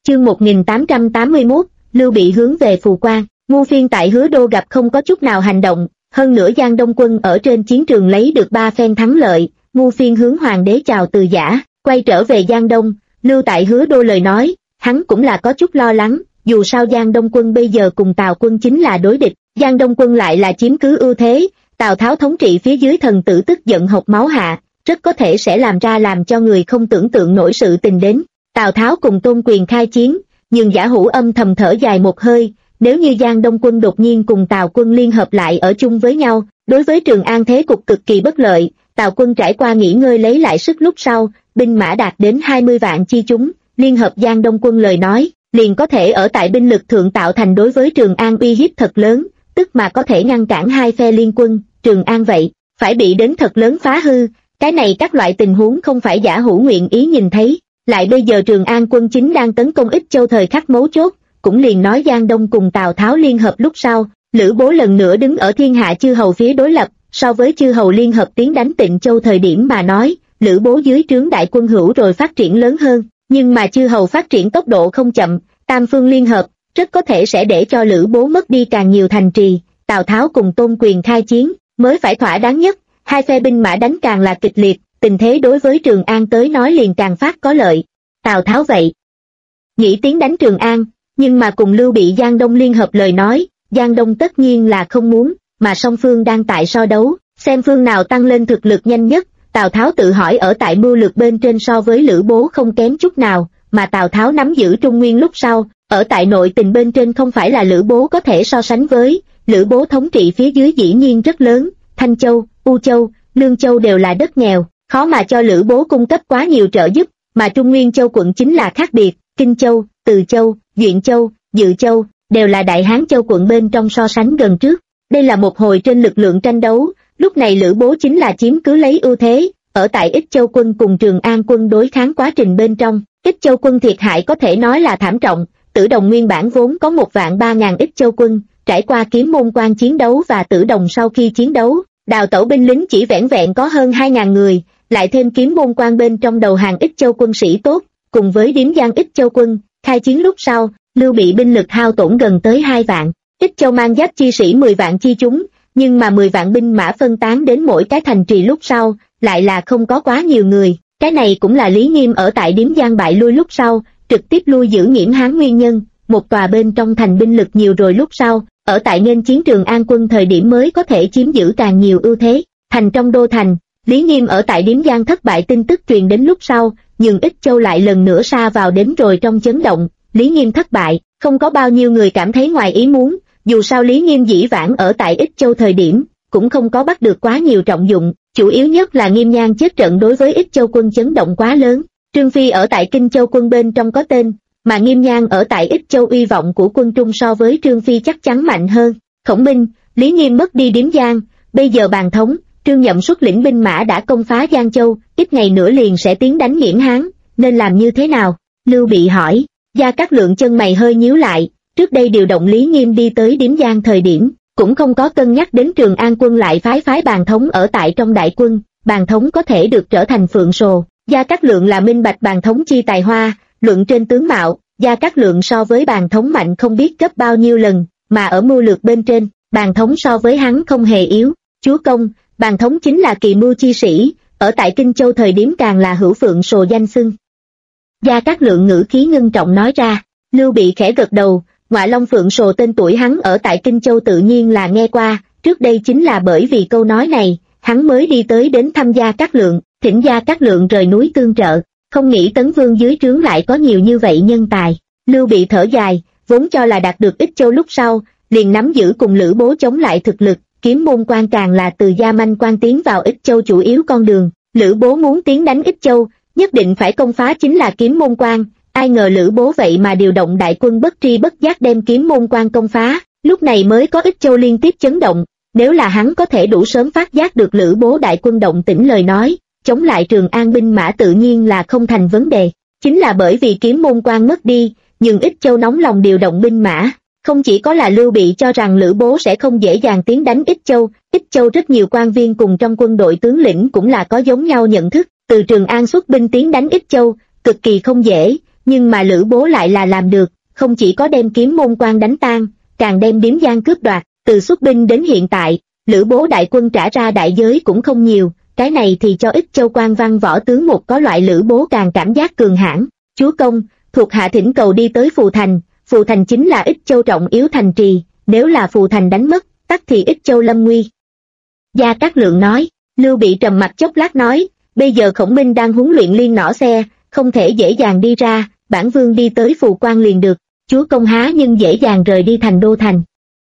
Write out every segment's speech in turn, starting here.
Chương 1881, Lưu Bị hướng về Phù Quan. Ngu Phiên tại Hứa Đô gặp không có chút nào hành động, hơn nữa Giang Đông quân ở trên chiến trường lấy được 3 phen thắng lợi. Ngu Phiên hướng hoàng đế chào từ giã, quay trở về Giang Đông. Lưu tại Hứa Đô lời nói, hắn cũng là có chút lo lắng, dù sao Giang Đông quân bây giờ cùng Tào quân chính là đối địch, Giang Đông quân lại là chiếm cứ ưu thế, Tào Tháo thống trị phía dưới thần tử tức giận hộc máu hạ, rất có thể sẽ làm ra làm cho người không tưởng tượng nổi sự tình đến. Tào Tháo cùng Tôn Quyền khai chiến, nhưng Giả Hữu âm thầm thở dài một hơi, nếu như Giang Đông quân đột nhiên cùng Tào quân liên hợp lại ở chung với nhau, đối với Trường An thế cục cực kỳ bất lợi. Tào quân trải qua nghỉ ngơi lấy lại sức lúc sau, binh mã đạt đến 20 vạn chi chúng, liên hợp Giang Đông quân lời nói, liền có thể ở tại binh lực thượng tạo thành đối với Trường An uy hiếp thật lớn, tức mà có thể ngăn cản hai phe liên quân. Trường An vậy, phải bị đến thật lớn phá hư, cái này các loại tình huống không phải Giả Hữu nguyện ý nhìn thấy. Lại bây giờ Trường An quân chính đang tấn công Ích Châu thời khắc mấu chốt, cũng liền nói Giang Đông cùng Tào Tháo liên hợp lúc sau, Lữ Bố lần nữa đứng ở thiên hạ chư hầu phía đối lập, so với chư hầu liên hợp tiến đánh Tịnh Châu thời điểm mà nói, Lữ Bố dưới trướng đại quân hữu rồi phát triển lớn hơn, nhưng mà chư hầu phát triển tốc độ không chậm, tam phương liên hợp, rất có thể sẽ để cho Lữ Bố mất đi càng nhiều thành trì. Tào Tháo cùng Tôn Quyền khai chiến, mới phải thỏa đáng nhất, hai phe binh mã đánh càng là kịch liệt, tình thế đối với Trường An tới nói liền càng phát có lợi. Tào Tháo vậy nghĩ tiến đánh Trường An, nhưng mà cùng Lưu Bị Giang Đông liên hợp lời nói, Giang Đông tất nhiên là không muốn, mà song phương đang tại so đấu, xem phương nào tăng lên thực lực nhanh nhất. Tào Tháo tự hỏi ở tại mưu lược bên trên so với Lữ Bố không kém chút nào, mà Tào Tháo nắm giữ Trung Nguyên lúc sau, ở tại nội tình bên trên không phải là Lữ Bố có thể so sánh với. Lữ Bố thống trị phía dưới dĩ nhiên rất lớn, Thanh Châu, U Châu, Lương Châu đều là đất nghèo, khó mà cho Lữ Bố cung cấp quá nhiều trợ giúp, mà Trung Nguyên Châu quận chính là khác biệt, Kinh Châu, Từ Châu, Duyện Châu, Dự Châu, đều là Đại Hán Châu quận bên trong so sánh gần trước. Đây là một hồi trên lực lượng tranh đấu, lúc này Lữ Bố chính là chiếm cứ lấy ưu thế, ở tại Ích Châu quân cùng Trường An quân đối kháng quá trình bên trong, Ích Châu quân thiệt hại có thể nói là thảm trọng. Tử Đồng nguyên bản vốn có 1.300.000 Ích Châu quân, trải qua Kiếm Môn Quan chiến đấu và Tử Đồng sau khi chiến đấu, đào tẩu binh lính chỉ vẻn vẹn có hơn 2.000 người, lại thêm Kiếm Môn Quan bên trong đầu hàng Ích Châu quân sĩ tốt, cùng với Điếm Giang Ích Châu quân, khai chiến lúc sau, Lưu Bị binh lực hao tổn gần tới 2 vạn, Ích Châu mang giáp chi sĩ 10 vạn chi chúng, nhưng mà 10 vạn binh mã phân tán đến mỗi cái thành trì lúc sau, lại là không có quá nhiều người. Cái này cũng là Lý Nghiêm ở tại Điếm Giang bại lui lúc sau, trực tiếp lui giữ Nghiễm Hán nguyên nhân. Một tòa bên trong thành binh lực nhiều rồi lúc sau, ở tại nên chiến Trường An quân thời điểm mới có thể chiếm giữ càng nhiều ưu thế. Thành trong đô thành, Lý Nghiêm ở tại Điếm Giang thất bại tin tức truyền đến lúc sau, nhưng Ích Châu lại lần nữa sa vào đến rồi trong chấn động. Lý Nghiêm thất bại, không có bao nhiêu người cảm thấy ngoài ý muốn, dù sao Lý Nghiêm dĩ vãng ở tại Ích Châu thời điểm, cũng không có bắt được quá nhiều trọng dụng, chủ yếu nhất là Nghiêm Nhan chết trận đối với Ích Châu quân chấn động quá lớn. Trương Phi ở tại Kinh Châu quân bên trong có tên, mà Nghiêm Nhan ở tại Ích Châu uy vọng của quân Trung so với Trương Phi chắc chắn mạnh hơn. Khổng minh, Lý Nghiêm mất đi Điếm Giang, bây giờ Bàn Thống, Trương Nhậm xuất lĩnh binh mã đã công phá Giang Châu, ít ngày nữa liền sẽ tiến đánh Nghiễm Hán, nên làm như thế nào? Lưu Bị hỏi. Gia Cát Lượng chân mày hơi nhíu lại, trước đây điều động Lý Nghiêm đi tới Điếm Giang thời điểm, cũng không có cân nhắc đến Trường An quân lại phái Bàn Thống ở tại trong đại quân, Bàn Thống có thể được trở thành phượng sồ. Gia Cát Lượng là minh bạch Bàn Thống chi tài hoa, luận trên tướng mạo, Gia Cát Lượng so với Bàn Thống mạnh không biết gấp bao nhiêu lần, mà ở mưu lược bên trên, Bàn Thống so với hắn không hề yếu. Chúa công, Bàn Thống chính là kỳ mưu chi sĩ, ở tại Kinh Châu thời điểm càng là hữu phượng sồ danh xưng. Gia Cát Lượng ngữ khí ngưng trọng nói ra. Lưu Bị khẽ gật đầu, Ngọa Long Phượng Sồ tên tuổi hắn ở tại Kinh Châu tự nhiên là nghe qua, trước đây chính là bởi vì câu nói này, hắn mới đi tới đến thăm Gia Cát Lượng, thỉnh Gia Cát Lượng rời núi tương trợ, không nghĩ Tấn Vương dưới trướng lại có nhiều như vậy nhân tài. Lưu Bị thở dài, vốn cho là đạt được Ích Châu lúc sau, liền nắm giữ cùng Lữ Bố chống lại thực lực, Kiếm Môn Quan càng là từ Gia Manh Quan tiến vào Ích Châu chủ yếu con đường, Lữ Bố muốn tiến đánh Ích Châu, nhất định phải công phá chính là Kiếm Môn Quan. Ai ngờ Lữ Bố vậy mà điều động đại quân bất tri bất giác đem Kiếm Môn Quan công phá, lúc này mới có Ích Châu liên tiếp chấn động. Nếu là hắn có thể đủ sớm phát giác được Lữ Bố đại quân động tĩnh lời nói, chống lại Trường An binh mã tự nhiên là không thành vấn đề. Chính là bởi vì Kiếm Môn Quan mất đi, nhưng Ích Châu nóng lòng điều động binh mã. Không chỉ có là Lưu Bị cho rằng Lữ Bố sẽ không dễ dàng tiến đánh Ích Châu rất nhiều quan viên cùng trong quân đội tướng lĩnh cũng là có giống nhau nhận thức, từ Trường An xuất binh tiến đánh Ích Châu, cực kỳ không dễ. nhưng mà Lữ Bố lại là làm được, không chỉ có đem kiếm môn quan đánh tan, càng đem Điếm Giang cướp đoạt. Từ xuất binh đến hiện tại, Lữ Bố đại quân trả ra đại giới cũng không nhiều, cái này thì cho Ích Châu quan văn võ tướng một có loại Lữ Bố càng cảm giác cường hãn. Chúa công, thuộc hạ thỉnh cầu đi tới Phù Thành chính là Ích Châu trọng yếu thành trì, nếu là Phù Thành đánh mất, tắc thì Ích Châu lâm nguy. Gia Cát Lượng nói. Lưu Bị trầm mặt chốc lát nói, bây giờ Khổng Minh đang huấn luyện liên nỏ xe, không thể dễ dàng đi ra, bản vương đi tới Phù Quan liền được, chúa công há nhưng dễ dàng rời đi thành đô thành.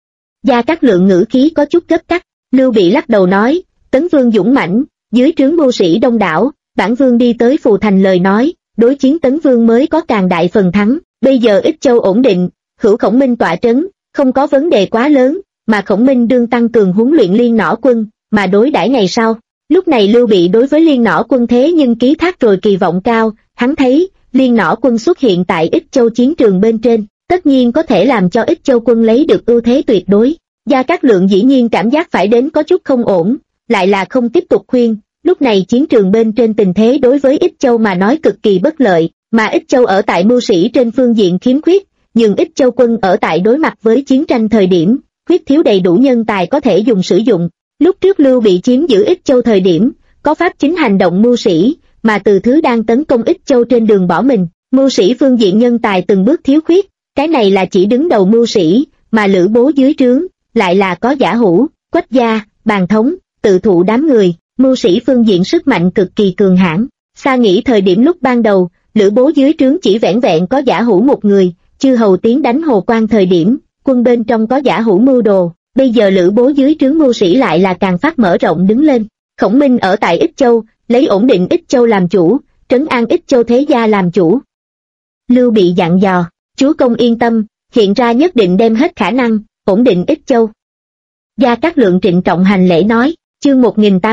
Gia Cát Lượng ngữ khí có chút gấp gáp. Lưu Bị lắc đầu nói, Tấn Vương dũng mãnh, dưới trướng mưu sĩ đông đảo, bản vương đi tới Phù Thành lời nói, đối chiến Tấn Vương mới có càng đại phần thắng, bây giờ Ích Châu ổn định, hữu Khổng Minh tọa trấn, không có vấn đề quá lớn, mà Khổng Minh đương tăng cường huấn luyện liên nỏ quân, mà đối đãi ngày sau. Lúc này Lưu Bị đối với liên nỏ quân thế nhưng ký thác rồi kỳ vọng cao, hắn thấy, liên nỏ quân xuất hiện tại Ích Châu chiến trường bên trên, tất nhiên có thể làm cho Ích Châu quân lấy được ưu thế tuyệt đối. Gia Cát Lượng dĩ nhiên cảm giác phải đến có chút không ổn, lại là không tiếp tục khuyên, lúc này chiến trường bên trên tình thế đối với Ích Châu mà nói cực kỳ bất lợi, mà Ích Châu ở tại mưu sĩ trên phương diện khiếm khuyết, nhưng Ích Châu quân ở tại đối mặt với chiến tranh thời điểm, khuyết thiếu đầy đủ nhân tài có thể dùng sử dụng. Lúc trước Lưu Bị chiếm giữ Ích Châu thời điểm, có pháp chính hành động mưu sĩ, mà Từ Thứ đang tấn công Ích Châu trên đường bỏ mình, mưu sĩ phương diện nhân tài từng bước thiếu khuyết, cái này là chỉ đứng đầu mưu sĩ, mà Lữ Bố dưới trướng, lại là có Giả Hữu, Quách Gia, Bàn Thống, Tự Thụ đám người, mưu sĩ phương diện sức mạnh cực kỳ cường hãn. Xa nghĩ thời điểm lúc ban đầu, Lữ Bố dưới trướng chỉ vẻn vẹn có Giả Hữu một người, chư hầu tiến đánh Hồ Quan thời điểm, quân bên trong có Giả Hữu mưu đồ, bây giờ Lữ Bố dưới trướng mưu sĩ lại là càng phát mở rộng đứng lên. Khổng Minh ở tại Ích Châu, lấy ổn định Ích Châu làm chủ, trấn an Ích Châu thế gia làm chủ. Lưu Bị dặn dò, chúa công yên tâm, hiện ra nhất định đem hết khả năng, ổn định Ích Châu. Gia Cát Lượng trịnh trọng hành lễ nói, chương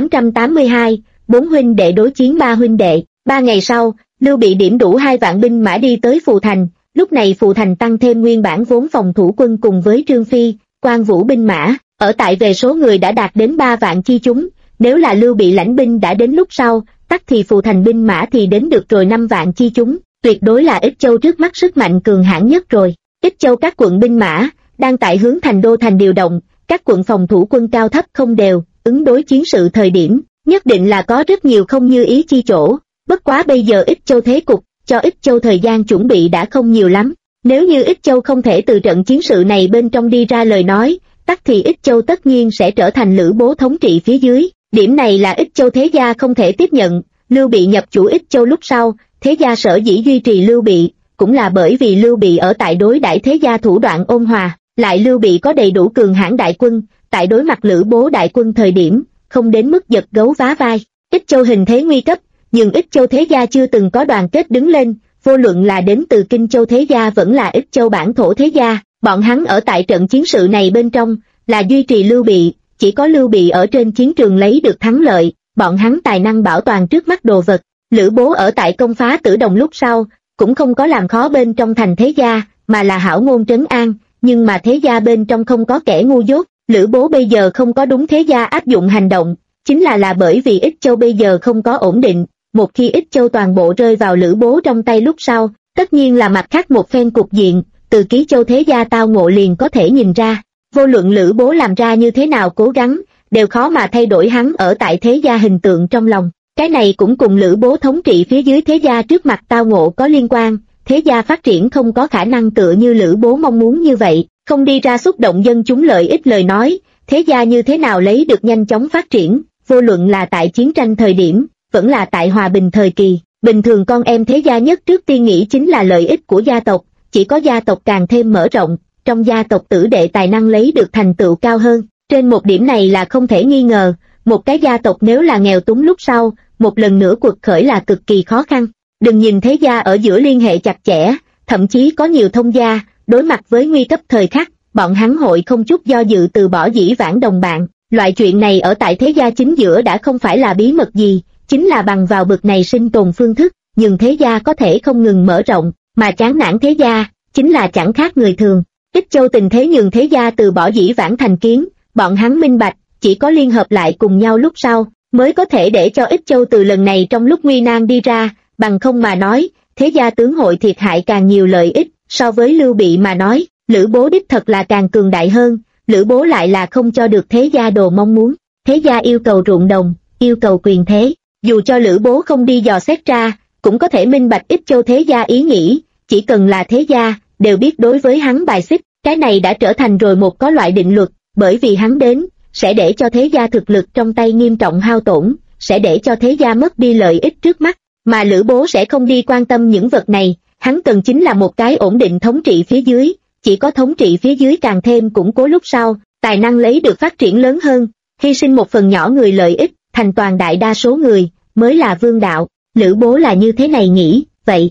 1882, 4 huynh đệ đối chiến 3 huynh đệ. 3 ngày sau, Lưu Bị điểm đủ 2 vạn binh mã đi tới Phù Thành, lúc này Phù Thành tăng thêm nguyên bản vốn phòng thủ quân cùng với Trương Phi, Quan Vũ binh mã, ở tại về số người đã đạt đến 3 vạn chi chúng, nếu là Lưu Bị lãnh binh đã đến lúc sau, tắc thì Phù Thành binh mã thì đến được rồi 5 vạn chi chúng, tuyệt đối là Ích Châu trước mắt sức mạnh cường hãn nhất rồi. Ích Châu các quận binh mã, đang tại hướng thành đô thành điều động, các quận phòng thủ quân cao thấp không đều, ứng đối chiến sự thời điểm, nhất định là có rất nhiều không như ý chi chỗ, bất quá bây giờ Ích Châu thế cục, cho Ích Châu thời gian chuẩn bị đã không nhiều lắm. Nếu như Ích Châu không thể từ trận chiến sự này bên trong đi ra lời nói, tắc thì Ích Châu tất nhiên sẽ trở thành Lữ Bố thống trị phía dưới, điểm này là Ích Châu thế gia không thể tiếp nhận. Lưu Bị nhập chủ Ích Châu lúc sau, thế gia sở dĩ duy trì Lưu Bị, cũng là bởi vì Lưu Bị ở tại đối đãi thế gia thủ đoạn ôn hòa, lại Lưu Bị có đầy đủ cường hãn đại quân, tại đối mặt Lữ Bố đại quân thời điểm, không đến mức giật gấu vá vai. Ích Châu hình thế nguy cấp, nhưng Ích Châu thế gia chưa từng có đoàn kết đứng lên, vô luận là đến từ Kinh Châu thế gia vẫn là Ích Châu bản thổ thế gia, bọn hắn ở tại trận chiến sự này bên trong, là duy trì Lưu Bị, chỉ có Lưu Bị ở trên chiến trường lấy được thắng lợi, bọn hắn tài năng bảo toàn trước mắt đồ vật. Lữ Bố ở tại công phá Tử Đồng lúc sau, cũng không có làm khó bên trong thành thế gia, mà là hảo ngôn trấn an, nhưng mà thế gia bên trong không có kẻ ngu dốt. Lữ Bố bây giờ không có đúng thế gia áp dụng hành động, chính là bởi vì Ích Châu bây giờ không có ổn định, một khi Ích Châu toàn bộ rơi vào Lữ Bố trong tay lúc sau, tất nhiên là mặt khác một phen cục diện, từ Ký Châu thế gia tao ngộ liền có thể nhìn ra, vô luận Lữ Bố làm ra như thế nào cố gắng, đều khó mà thay đổi hắn ở tại thế gia hình tượng trong lòng. Cái này cũng cùng Lữ Bố thống trị phía dưới thế gia trước mặt tao ngộ có liên quan, thế gia phát triển không có khả năng tựa như Lữ Bố mong muốn như vậy, không đi ra xúc động dân chúng lợi ích lời nói, thế gia như thế nào lấy được nhanh chóng phát triển, vô luận là tại chiến tranh thời điểm, vẫn là tại hòa bình thời kỳ. Bình thường con em thế gia nhất trước tiên nghĩ chính là lợi ích của gia tộc, chỉ có gia tộc càng thêm mở rộng, trong gia tộc tử đệ tài năng lấy được thành tựu cao hơn. Trên một điểm này là không thể nghi ngờ, một cái gia tộc nếu là nghèo túng lúc sau, một lần nữa cuộc khởi là cực kỳ khó khăn. Đừng nhìn thế gia ở giữa liên hệ chặt chẽ, thậm chí có nhiều thông gia, đối mặt với nguy cấp thời khắc, bọn hắn hội không chút do dự từ bỏ dĩ vãng đồng bạn. Loại chuyện này ở tại thế gia chính giữa đã không phải là bí mật gì, chính là bằng vào bực này sinh tồn phương thức, nhưng thế gia có thể không ngừng mở rộng, mà chán nản thế gia, chính là chẳng khác người thường. Ích Châu tình thế nhường thế gia từ bỏ dĩ vãng thành kiến, bọn hắn minh bạch, chỉ có liên hợp lại cùng nhau lúc sau, mới có thể để cho Ích Châu từ lần này trong lúc nguy nan đi ra, bằng không mà nói, thế gia tướng hội thiệt hại càng nhiều lợi ích, so với Lưu Bị mà nói, Lữ Bố đích thật là càng cường đại hơn, Lữ Bố lại là không cho được thế gia đồ mong muốn, thế gia yêu cầu ruộng đồng, yêu cầu quyền thế, dù cho Lữ Bố không đi dò xét ra, cũng có thể minh bạch Ích Châu thế gia ý nghĩ, chỉ cần là thế gia, đều biết đối với hắn bài xích, cái này đã trở thành rồi một có loại định luật, bởi vì hắn đến, sẽ để cho thế gia thực lực trong tay nghiêm trọng hao tổn, sẽ để cho thế gia mất đi lợi ích trước mắt, mà Lữ Bố sẽ không đi quan tâm những vật này, hắn cần chính là một cái ổn định thống trị phía dưới, chỉ có thống trị phía dưới càng thêm củng cố lúc sau, tài năng lấy được phát triển lớn hơn, hy sinh một phần nhỏ người lợi ích, thành toàn đại đa số người, mới là vương đạo. Lữ Bố là như thế này nghĩ, vậy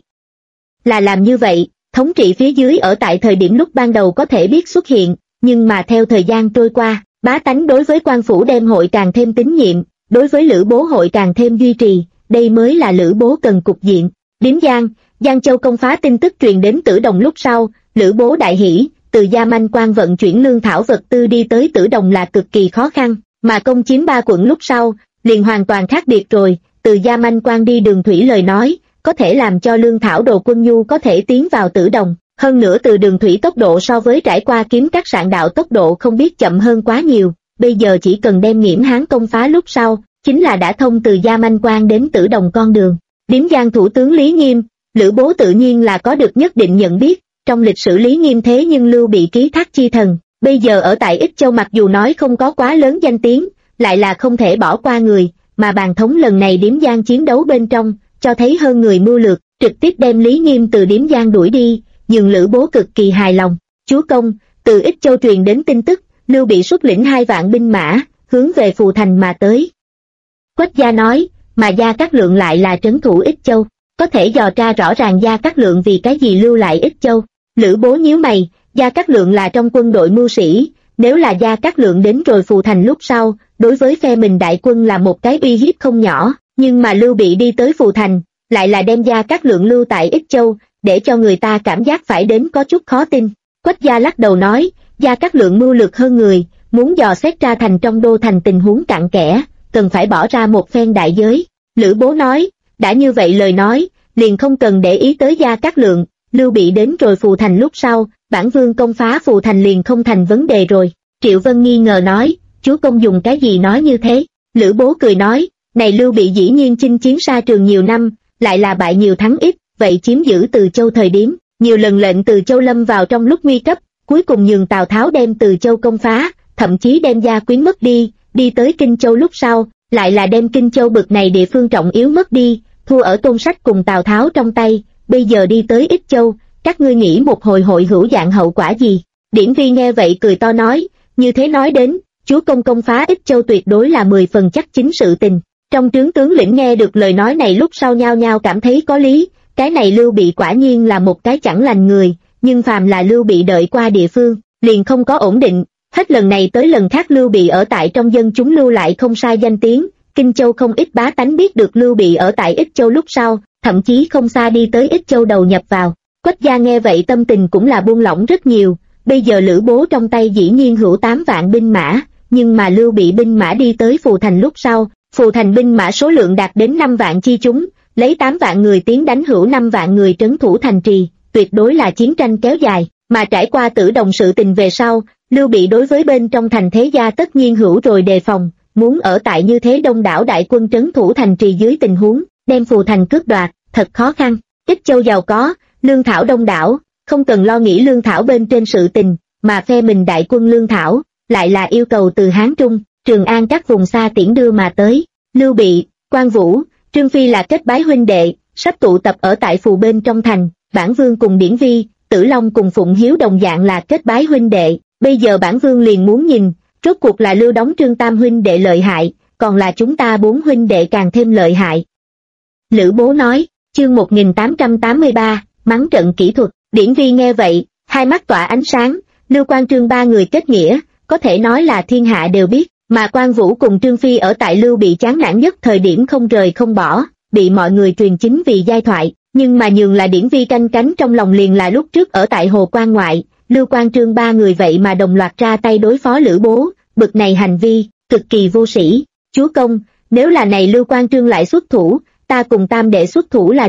là làm như vậy, thống trị phía dưới ở tại thời điểm lúc ban đầu có thể biết xuất hiện, nhưng mà theo thời gian trôi qua, bá tánh đối với quan phủ đem hội càng thêm tín nhiệm, đối với Lữ Bố hội càng thêm duy trì, đây mới là Lữ Bố cần cục diện. Điếm Giang, Giang Châu công phá tin tức truyền đến Tử Đồng lúc sau, Lữ Bố đại hỉ, từ Gia Manh Quan vận chuyển lương thảo vật tư đi tới Tử Đồng là cực kỳ khó khăn, mà công chiếm 3 quận lúc sau, liền hoàn toàn khác biệt rồi, từ Gia Manh Quan đi đường thủy lời nói, có thể làm cho lương thảo đồ quân nhu có thể tiến vào Tử Đồng, hơn nữa từ đường thủy tốc độ so với trải qua kiếm các sạn đạo tốc độ không biết chậm hơn quá nhiều, bây giờ chỉ cần đem Nghiễm Hán công phá lúc sau, chính là đã thông từ Gia Manh Quan đến Tử Đồng con đường. Điếm Giang thủ tướng Lý Nghiêm, Lữ Bố tự nhiên là có được nhất định nhận biết, trong lịch sử Lý Nghiêm thế nhưng Lưu Bị ký thác chi thần, bây giờ ở tại Ích Châu mặc dù nói không có quá lớn danh tiếng, lại là không thể bỏ qua người, mà bàn thống lần này Điếm Giang chiến đấu bên trong, cho thấy hơn người mưu lược, trực tiếp đem Lý Nghiêm từ Điếm Giang đuổi đi, nhưng Lữ Bố cực kỳ hài lòng. Chúa công, từ Ích Châu truyền đến tin tức, Lưu Bị xuất lĩnh 2 vạn binh mã, hướng về Phù Thành mà tới. Quách Gia nói, mà Gia Cát Lượng lại là trấn thủ Ích Châu, có thể dò tra rõ ràng Gia Cát Lượng vì cái gì lưu lại Ích Châu. Lữ Bố nhíu mày, Gia Cát Lượng là trong quân đội mưu sĩ, nếu là Gia Cát Lượng đến rồi Phù Thành lúc sau, đối với phe mình đại quân là một cái uy hiếp không nhỏ, nhưng mà Lưu Bị đi tới Phù Thành, lại là đem Gia Cát Lượng lưu tại Ích Châu, để cho người ta cảm giác phải đến có chút khó tin. Quách Gia lắc đầu nói, Gia Cát Lượng mưu lược hơn người, muốn dò xét ra thành trong đô thành tình huống cặn kẽ, cần phải bỏ ra một phen đại giới. Lữ Bố nói, đã như vậy lời nói, liền không cần để ý tới Gia Cát Lượng, Lưu Bị đến rồi Phù Thành lúc sau, bản vương công phá Phù Thành liền không thành vấn đề rồi. Triệu Vân nghi ngờ nói, chúa công dùng cái gì nói như thế? Lữ Bố cười nói, này Lưu Bị dĩ nhiên chinh chiến xa trường nhiều năm, lại là bại nhiều thắng ít, vậy chiếm giữ Từ Châu thời điểm, nhiều lần lệnh Từ Châu lâm vào trong lúc nguy cấp, cuối cùng nhường Tào Tháo đem Từ Châu công phá, thậm chí đem Gia Quyến mất đi, đi tới Kinh Châu lúc sau, lại là đem Kinh Châu bực này địa phương trọng yếu mất đi, thua ở Tôn Sách cùng Tào Tháo trong tay, bây giờ đi tới Ích Châu, các ngươi nghĩ một hồi hội hữu dạng hậu quả gì? Điển Vi nghe vậy cười to nói, như thế nói đến, chúa công công phá Ích Châu tuyệt đối là 10 phần chắc chính sự tình. Trong trướng tướng lĩnh nghe được lời nói này lúc sau nhao nhao cảm thấy có lý, cái này Lưu Bị quả nhiên là một cái chẳng lành người, nhưng phàm là Lưu Bị đợi qua địa phương, liền không có ổn định, hết lần này tới lần khác Lưu Bị ở tại trong dân chúng lưu lại không sai danh tiếng, Kinh Châu không ít bá tánh biết được Lưu Bị ở tại Ích Châu lúc sau, thậm chí không xa đi tới Ích Châu đầu nhập vào. Quách Gia nghe vậy tâm tình cũng là buông lỏng rất nhiều, bây giờ Lữ Bố trong tay dĩ nhiên hữu 8 vạn binh mã, nhưng mà Lưu Bị binh mã đi tới Phù Thành lúc sau, Phù Thành binh mã số lượng đạt đến 5 vạn chi chúng, lấy 8 vạn người tiến đánh hữu 5 vạn người trấn thủ thành trì, tuyệt đối là chiến tranh kéo dài, mà trải qua Tử Đồng sự tình về sau, Lưu Bị đối với bên trong thành thế gia tất nhiên hữu rồi đề phòng, muốn ở tại như thế đông đảo đại quân trấn thủ thành trì dưới tình huống, đem Phù Thành cướp đoạt, thật khó khăn. Ích Châu giàu có, lương thảo đông đảo, không cần lo nghĩ lương thảo bên trên sự tình, mà phe mình đại quân lương thảo, lại là yêu cầu từ Hán Trung, Trường An các vùng xa tiễn đưa mà tới. Lưu Bị, Quan Vũ, Trương Phi là kết bái huynh đệ, sắp tụ tập ở tại Phù bên trong thành, bản vương cùng Điển Vi, Tử Long cùng Phụng Hiếu đồng dạng là kết bái huynh đệ, bây giờ bản vương liền muốn nhìn, rốt cuộc là Lưu Đống Trương tam huynh đệ lợi hại, còn là chúng ta 4 huynh đệ càng thêm lợi hại. Lữ Bố nói, chương 1883, mắng trận kỹ thuật. Điển Vi nghe vậy, hai mắt tỏa ánh sáng, Lưu Quan Trương 3 người kết nghĩa, có thể nói là thiên hạ đều biết, mà Quan Vũ cùng Trương Phi ở tại Lưu Bị chán nản nhất thời điểm không rời không bỏ, bị mọi người truyền chính vì giai thoại, nhưng mà nhường là Điển Vi canh cánh trong lòng liền là lúc trước ở tại Hồ Quan ngoại, Lưu Quan Trương 3 người vậy mà đồng loạt ra tay đối phó Lữ Bố, bực này hành vi, cực kỳ vô sĩ. Chúa công, nếu là này Lưu Quan Trương lại xuất thủ, ta cùng tam đệ xuất thủ là được,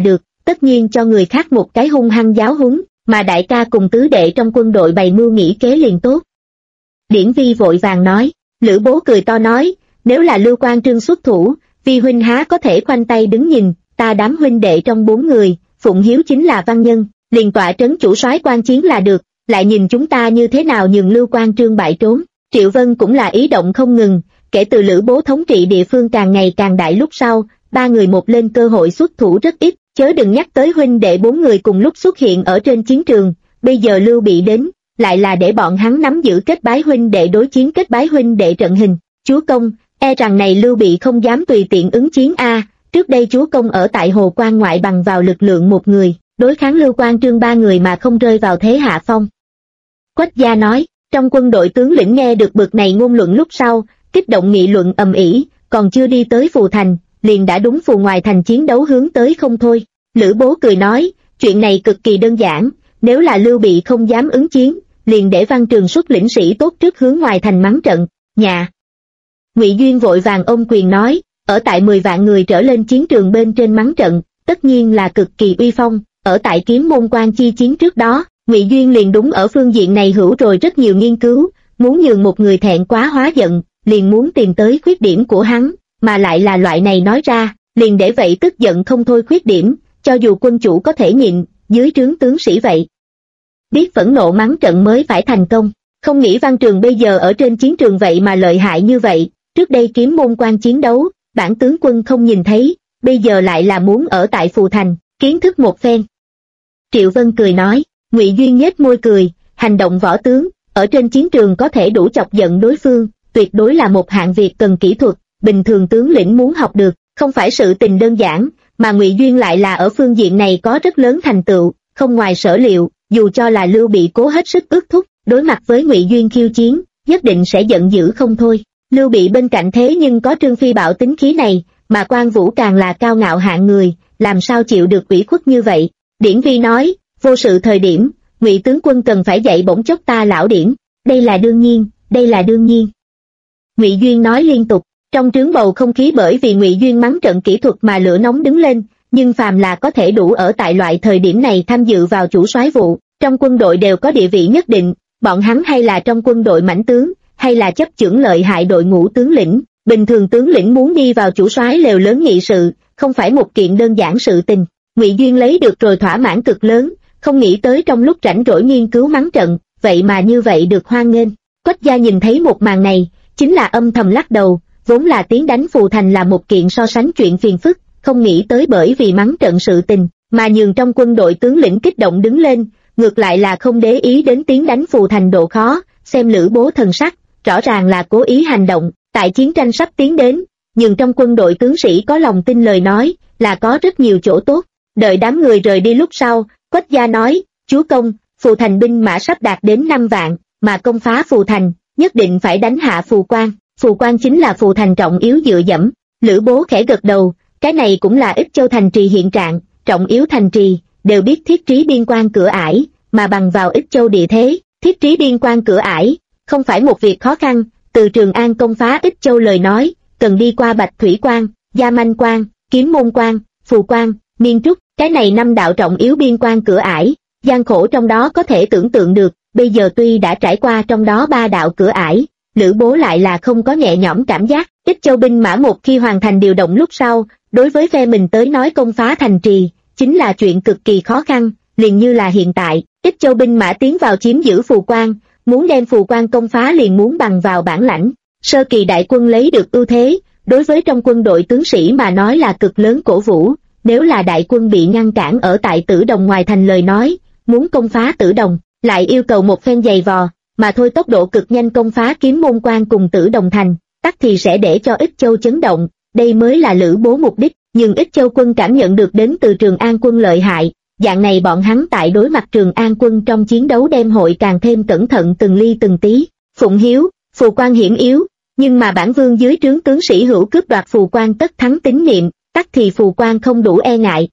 tất nhiên cho người khác một cái hung hăng giáo huấn, mà đại ca cùng tứ đệ trong quân đội bày mưu nghĩ kế liền tốt. Điển Vi vội vàng nói. Lữ Bố cười to nói, nếu là Lưu Quang Trương xuất thủ, Vi huynh há có thể khoanh tay đứng nhìn, ta đám huynh đệ trong 4 người, Phụng Hiếu chính là văn nhân, liền tọa trấn chủ soái quan chiến là được, lại nhìn chúng ta như thế nào nhường Lưu Quang Trương bại trốn. Triệu Vân cũng là ý động không ngừng, kể từ Lữ Bố thống trị địa phương càng ngày càng đại lúc sau, 3 người một lên cơ hội xuất thủ rất ít, chớ đừng nhắc tới huynh đệ 4 người cùng lúc xuất hiện ở trên chiến trường, bây giờ Lưu Bị đến, lại là để bọn hắn nắm giữ kết bái huynh đệ đối chiến kết bái huynh đệ trận hình. Chúa công, e rằng này Lưu Bị không dám tùy tiện ứng chiến a. Trước đây chúa công ở tại Hồ Quan ngoại bằng vào lực lượng một người, đối kháng Lưu Quang Trương 3 người mà không rơi vào thế hạ phong. Quách gia nói, trong quân đội tướng lĩnh nghe được bực này ngôn luận lúc sau, kích động nghị luận ầm ĩ, còn chưa đi tới Phù Thành, liền đã đúng Phù ngoài thành chiến đấu hướng tới không thôi. Lữ Bố cười nói, chuyện này cực kỳ đơn giản, nếu là Lưu Bị không dám ứng chiến, liền để Văn Trường xuất lĩnh sĩ tốt trước hướng ngoài thành mắng trận. Nhà Ngụy Duyên vội vàng ôm quyền nói, ở tại 10 vạn người trở lên chiến trường bên trên mắng trận, tất nhiên là cực kỳ uy phong. Ở tại Kiếm Môn Quan chi chiến trước đó, Ngụy Duyên liền đúng ở phương diện này hữu rồi rất nhiều nghiên cứu, muốn nhường một người thẹn quá hóa giận, liền muốn tìm tới khuyết điểm của hắn, mà lại là loại này nói ra, liền để vậy tức giận không thôi khuyết điểm, cho dù quân chủ có thể nhịn, dưới trướng tướng sĩ vậy. Biết phẫn nộ mắng trận mới phải thành công, không nghĩ Văn Trường bây giờ ở trên chiến trường vậy mà lợi hại như vậy, trước đây Kiếm Môn Quan chiến đấu, bản tướng quân không nhìn thấy, bây giờ lại là muốn ở tại Phù Thành, kiến thức một phen. Triệu Vân cười nói, Ngụy Duyên nhếch môi cười, hành động võ tướng, ở trên chiến trường có thể đủ chọc giận đối phương, tuyệt đối là một hạng việc cần kỹ thuật, bình thường tướng lĩnh muốn học được, không phải sự tình đơn giản, mà Ngụy Duyên lại là ở phương diện này có rất lớn thành tựu, không ngoài sở liệu, dù cho là Lưu Bị cố hết sức ước thúc, đối mặt với Ngụy Duyên khiêu chiến, nhất định sẽ giận dữ không thôi. Lưu Bị bên cạnh thế nhưng có Trương Phi bạo tính khí này, mà Quan Vũ càng là cao ngạo hạng người, làm sao chịu được ủy khuất như vậy. Điển Vi nói, vô sự thời điểm, Ngụy tướng quân cần phải dạy bổng chốc ta lão Điển, đây là đương nhiên, đây là đương nhiên. Ngụy Duyên nói liên tục, trong trướng bầu không khí bởi vì Ngụy Duyên mắng trận kỹ thuật mà lửa nóng đứng lên, nhưng phàm là có thể đủ ở tại loại thời điểm này tham dự vào chủ soái vụ, trong quân đội đều có địa vị nhất định, bọn hắn hay là trong quân đội mãnh tướng, hay là chấp chưởng lợi hại đội ngũ tướng lĩnh, bình thường tướng lĩnh muốn đi vào chủ soái lều lớn nghị sự, không phải một kiện đơn giản sự tình. Ngụy Duyên lấy được rồi thỏa mãn cực lớn, không nghĩ tới trong lúc rảnh rỗi nghiên cứu mắng trận, vậy mà như vậy được hoan nghênh. Quách gia nhìn thấy một màn này, chính là âm thầm lắc đầu, vốn là tiến đánh Phù Thành là một kiện so sánh chuyện phiền phức, không nghĩ tới bởi vì mắng trận sự tình, mà nhường trong quân đội tướng lĩnh kích động đứng lên, ngược lại là không để ý đến tiến đánh Phù Thành độ khó, xem Lữ Bố thần sắc, rõ ràng là cố ý hành động, tại chiến tranh sắp tiến đến, nhưng trong quân đội tướng sĩ có lòng tin lời nói, là có rất nhiều chỗ tốt. Đợi đám người rời đi lúc sau, Quách gia nói, chúa công, Phù Thành binh mã sắp đạt đến 5 vạn, mà công phá Phù Thành, nhất định phải đánh hạ Phù Quan. Phù Quan chính là Phù Thành trọng yếu dựa dẫm. Lữ Bố khẽ gật đầu, cái này cũng là Ích Châu thành trì hiện trạng, trọng yếu thành trì, đều biết thiết trí biên quan cửa ải, mà bằng vào Ích Châu địa thế, thiết trí biên quan cửa ải, không phải một việc khó khăn. Từ Trường An công phá Ích Châu lời nói, cần đi qua Bạch Thủy Quan, Gia Manh Quan, Kiếm Môn Quan, Phù Quan, Miên Trúc, cái này 5 đạo trọng yếu biên quan cửa ải, gian khổ trong đó có thể tưởng tượng được, bây giờ tuy đã trải qua trong đó 3 đạo cửa ải, Lữ Bố lại là không có nhẹ nhõm cảm giác. Ích Châu binh mã một khi hoàn thành điều động lúc sau, đối với phe mình tới nói công phá thành trì, chính là chuyện cực kỳ khó khăn, liền như là hiện tại, Ích Châu binh mã tiến vào chiếm giữ Phù Quan, muốn đem Phù Quan công phá liền muốn bằng vào bản lãnh. Sơ kỳ đại quân lấy được ưu thế, đối với trong quân đội tướng sĩ mà nói là cực lớn cổ vũ, nếu là đại quân bị ngăn cản ở tại Tử Đồng ngoài thành lời nói, muốn công phá Tử Đồng, lại yêu cầu một phen dày vò, mà thôi tốc độ cực nhanh công phá Kiếm Môn Quan cùng Tử Đồng thành, tắc thì sẽ để cho Ích Châu chấn động, đây mới là Lữ Bố mục đích, nhưng Ích Châu quân cảm nhận được đến từ Trường An quân lợi hại, dạng này bọn hắn tại đối mặt Trường An quân trong chiến đấu đem hội càng thêm cẩn thận từng ly từng tí. Phụng Hiếu, Phù Quan hiểm yếu, nhưng mà bản vương dưới trướng tướng sĩ hữu cướp đoạt Phù Quan tất thắng tín niệm, tắc thì Phù Quan không đủ e ngại.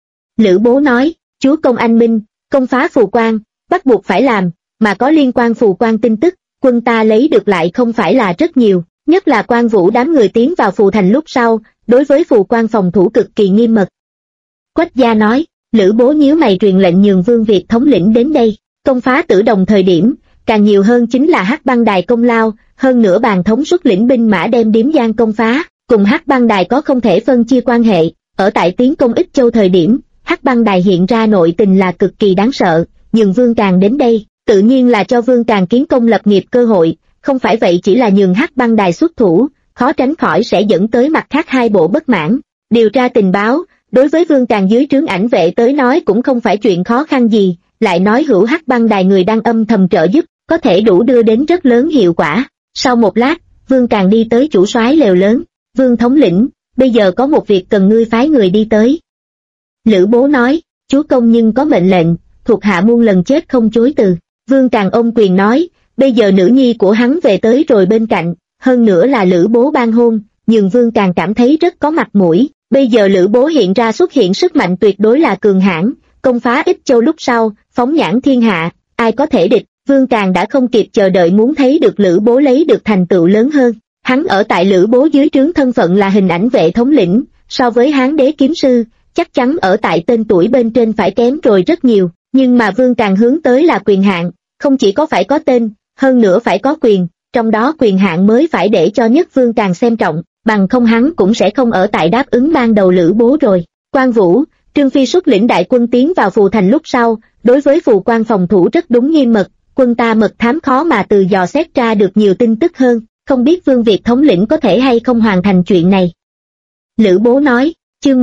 Lữ Bố nói, chúa công anh minh, công phá Phù Quan, bắt buộc phải làm, mà có liên quan Phù Quan tin tức, quân ta lấy được lại không phải là rất nhiều, nhất là Quan Vũ đám người tiến vào Phù Thành lúc sau, đối với Phù Quan phòng thủ cực kỳ nghiêm mật. Quách gia nói, Lữ Bố nhíu mày truyền lệnh nhường Vương Việt thống lĩnh đến đây, công phá Tử Đồng thời điểm, càng nhiều hơn chính là Hắc Băng Đài công lao, hơn nữa Bàn Thống xuất lĩnh binh mã đem Điếm Giang công phá, cùng Hắc Băng Đài có không thể phân chia quan hệ, ở tại tiến công Ích Châu thời điểm, Hắc Băng Đài hiện ra nội tình là cực kỳ đáng sợ, nhường Vương Càng đến đây, tự nhiên là cho Vương Càng kiến công lập nghiệp cơ hội, không phải vậy chỉ là nhường Hắc Băng Đài xuất thủ, khó tránh khỏi sẽ dẫn tới mặt khác hai bộ bất mãn. Điều tra tình báo, đối với Vương Càng dưới trướng ảnh vệ tới nói cũng không phải chuyện khó khăn gì, lại nói hữu Hắc Băng Đài người đang âm thầm trợ giúp, có thể đủ đưa đến rất lớn hiệu quả. Sau một lát, Vương Càng đi tới chủ soái lều lớn, Vương thống lĩnh, bây giờ có một việc cần ngươi phái người đi tới. Lữ Bố nói, chúa công nhưng có mệnh lệnh, thuộc hạ muôn lần chết không chối từ. Vương Càng ôm quyền nói, bây giờ nữ nhi của hắn về tới rồi bên cạnh, hơn nữa là Lữ Bố ban hôn, nhưng Vương Càng cảm thấy rất có mặt mũi. Bây giờ Lữ Bố hiện ra xuất hiện sức mạnh tuyệt đối là cường hãn, công phá Ích Châu lúc sau, phóng nhãn thiên hạ, ai có thể địch. Vương Càng đã không kịp chờ đợi muốn thấy được Lữ Bố lấy được thành tựu lớn hơn. Hắn ở tại Lữ Bố dưới trướng thân phận là hình ảnh vệ thống lĩnh, so với Hán đế kiếm sư, chắc chắn ở tại tên tuổi bên trên phải kém rồi rất nhiều, nhưng mà Vương Càng hướng tới là quyền hạn, không chỉ có phải có tên, hơn nữa phải có quyền, trong đó quyền hạn mới phải để cho nhất Vương Càng xem trọng, bằng không hắn cũng sẽ không ở tại đáp ứng ban đầu Lữ Bố rồi. Quan Vũ, Trương Phi xuất lĩnh đại quân tiến vào Phù Thành lúc sau, đối với Phù Quan phòng thủ rất đúng nghiêm mật, quân ta mật thám khó mà từ dò xét ra được nhiều tin tức hơn, không biết Vương Việt thống lĩnh có thể hay không hoàn thành chuyện này. Lữ Bố nói, chương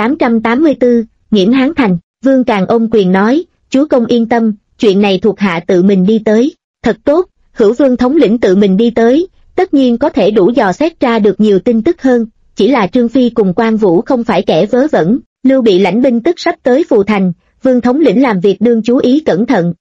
1884, Nghiễm Hán Thành, Vương Càng ôm quyền nói, chúa công yên tâm, chuyện này thuộc hạ tự mình đi tới, thật tốt, hữu Vương thống lĩnh tự mình đi tới, tất nhiên có thể đủ dò xét ra được nhiều tin tức hơn, chỉ là Trương Phi cùng Quan Vũ không phải kẻ vớ vẩn, Lưu Bị lãnh binh tức sắp tới Phù Thành, Vương thống lĩnh làm việc đương chú ý cẩn thận.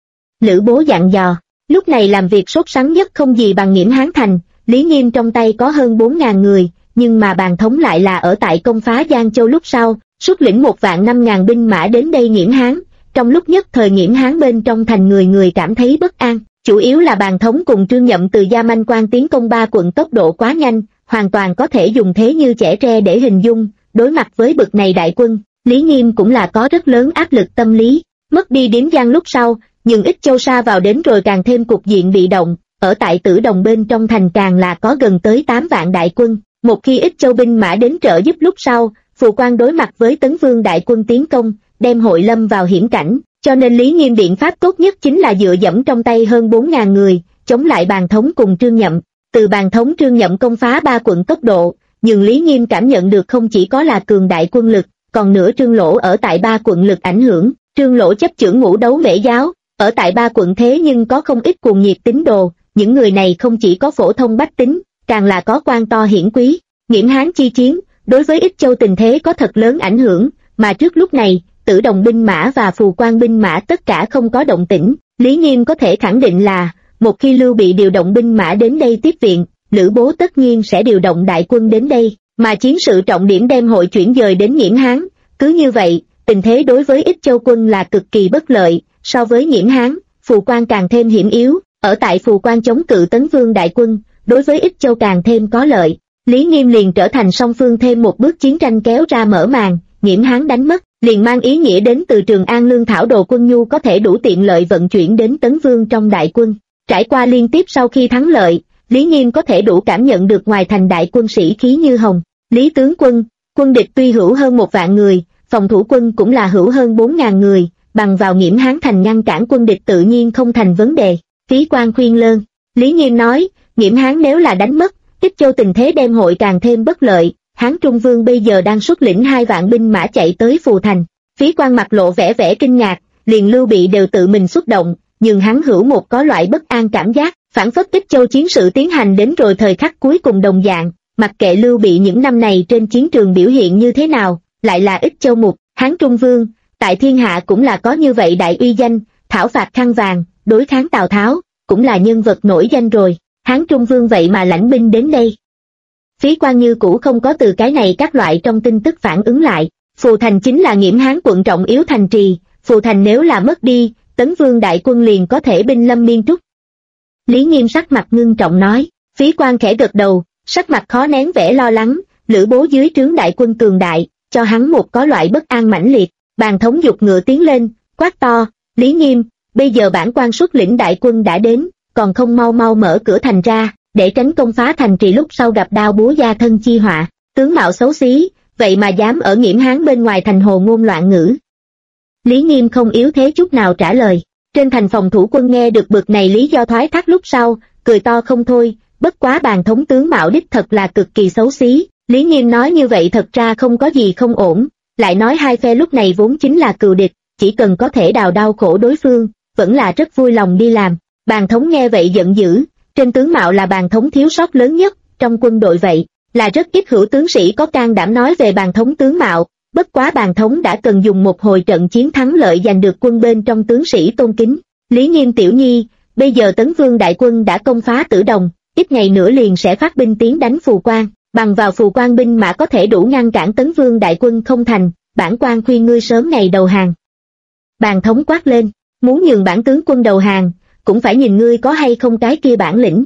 Lữ Bố dặn dò, lúc này làm việc sốt sắng nhất không gì bằng Nghiễm Hán Thành, Lý Nghiêm trong tay có hơn 4.000 người, nhưng mà Bàn Thống lại là ở tại công phá Giang Châu lúc sau, xuất lĩnh 1.500.000 binh mã đến đây Nghiễm Hán, trong lúc nhất thời Nghiễm Hán bên trong thành người người cảm thấy bất an, chủ yếu là Bàn Thống cùng Trương Nhậm từ Gia Manh Quan tiến công 3 quận tốc độ quá nhanh, hoàn toàn có thể dùng thế như chẻ tre để hình dung, đối mặt với bực này đại quân, Lý Nghiêm cũng là có rất lớn áp lực tâm lý, mất đi Điếm Giang lúc sau, nhưng Ích Châu sa vào đến rồi càng thêm cục diện bị động, ở tại Tử Đồng bên trong thành càng là có gần tới 8 vạn đại quân, một khi Ích Châu binh mã đến trợ giúp lúc sau, Phù Quan đối mặt với Tấn Vương đại quân tiến công, đem hội lâm vào hiểm cảnh, cho nên Lý Nghiêm biện pháp tốt nhất chính là dựa dẫm trong tay hơn 4.000 người, chống lại Bàn Thống cùng Trương Nhậm, từ Bàn Thống Trương Nhậm công phá 3 quận tốc độ, nhưng Lý Nghiêm cảm nhận được không chỉ có là cường đại quân lực, còn nữa Trương Lỗ ở tại 3 quận lực ảnh hưởng, Trương Lỗ chấp chưởng Ngũ Đấu Mễ giáo, ở tại 3 quận thế nhưng có không ít cuồng nhiệt tín đồ, những người này không chỉ có phổ thông bách tính, càng là có quan to hiển quý. Nghiễm Hán chi chiến, đối với Ích Châu tình thế có thật lớn ảnh hưởng, mà trước lúc này, Tử Đồng binh mã và Phù Quan binh mã tất cả không có động tĩnh, Lý Nghiêm có thể khẳng định là, một khi Lưu Bị điều động binh mã đến đây tiếp viện, Lữ Bố tất nhiên sẽ điều động đại quân đến đây, mà chiến sự trọng điểm đem hội chuyển dời đến Nghiễm Hán, cứ như vậy, tình thế đối với Ích Châu quân là cực kỳ bất lợi, so với Nghiễm Hán, Phù Quan càng thêm hiểm yếu, ở tại Phù Quan chống cự Tấn Vương đại quân, đối với Ích Châu càng thêm có lợi. Lý Nghiêm liền trở thành song phương thêm một bước chiến tranh kéo ra mở màn, Nghiễm Hán đánh mất, liền mang ý nghĩa đến từ Trường An lương thảo đồ quân nhu có thể đủ tiện lợi vận chuyển đến Tấn Vương trong đại quân. Trải qua liên tiếp sau khi thắng lợi, Lý Nghiêm có thể đủ cảm nhận được ngoài thành đại quân sĩ khí như hồng. Lý tướng quân, quân địch tuy hữu hơn 1 vạn người, phòng thủ quân cũng là hữu hơn 4.000 người, bằng vào Nghiễm Hán thành ngăn cản quân địch tự nhiên không thành vấn đề. Phí Quan khuyên lơn, Lý Nghiêm nói, Nghiễm Hán nếu là đánh mất, Ích Châu tình thế đem hội càng thêm bất lợi, Hán Trung Vương bây giờ đang xuất lĩnh 2 vạn binh mã chạy tới Phù Thành. Phí Quan mặt lộ vẻ vẻ kinh ngạc, liền Lưu Bị đều tự mình xuất động, nhưng hắn hữu một có loại bất an cảm giác, phản phất Ích Châu chiến sự tiến hành đến rồi thời khắc cuối cùng đồng dạng, mặc kệ Lưu Bị những năm này trên chiến trường biểu hiện như thế nào, lại là Ích Châu mục, Hán Trung Vương, tại thiên hạ cũng là có như vậy đại uy danh, thảo phạt khăn vàng, đối kháng Tào Tháo, cũng là nhân vật nổi danh rồi, Hán Trung Vương vậy mà lãnh binh đến đây. Phí Quan như cũ không có từ cái này các loại trong tin tức phản ứng lại, Phù Thành chính là Nghiễm Hán quận trọng yếu thành trì, Phù Thành nếu là mất đi, Tấn Vương đại quân liền có thể binh lâm miên trúc. Lý Nghiêm sắc mặt ngưng trọng nói, Phí Quan khẽ gật đầu, sắc mặt khó nén vẻ lo lắng, Lữ Bố dưới trướng đại quân cường đại, cho hắn một có loại bất an mãnh liệt, Bàn thống giục ngựa tiến lên, quát to, Lý Nghiêm, bây giờ bản quan xuất lĩnh đại quân đã đến, còn không mau mau mở cửa thành ra, để tránh công phá thành trì lúc sau gặp đao búa gia thân chi họa. Tướng mạo xấu xí, vậy mà dám ở Nghiễm Hán bên ngoài thành hồ ngôn loạn ngữ. Lý Nghiêm không yếu thế chút nào trả lời. Trên thành phòng thủ quân nghe được bực này lý do thoái thác lúc sau, cười to không thôi, bất quá bàn thống tướng mạo đích thật là cực kỳ xấu xí. Lý Nghiêm nói như vậy thật ra không có gì không ổn, lại nói hai phe lúc này vốn chính là cừu địch, chỉ cần có thể đào đau khổ đối phương, vẫn là rất vui lòng đi làm. Bàn thống nghe vậy giận dữ, trên tướng mạo là bàn thống thiếu sót lớn nhất, trong quân đội vậy, là rất ít hữu tướng sĩ có can đảm nói về bàn thống tướng mạo, bất quá bàn thống đã cần dùng một hồi trận chiến thắng lợi giành được quân bên trong tướng sĩ tôn kính. Lý Nghiêm tiểu nhi, bây giờ Tấn Vương đại quân đã công phá Tử Đồng, ít ngày nữa liền sẽ phát binh tiến đánh Phù Quan, bằng vào Phù Quan binh mã có thể đủ ngăn cản Tấn Vương đại quân không thành, bản quan khuyên ngươi sớm ngày đầu hàng. Bàn thống quát lên, muốn nhường bản tướng quân đầu hàng, cũng phải nhìn ngươi có hay không cái kia bản lĩnh.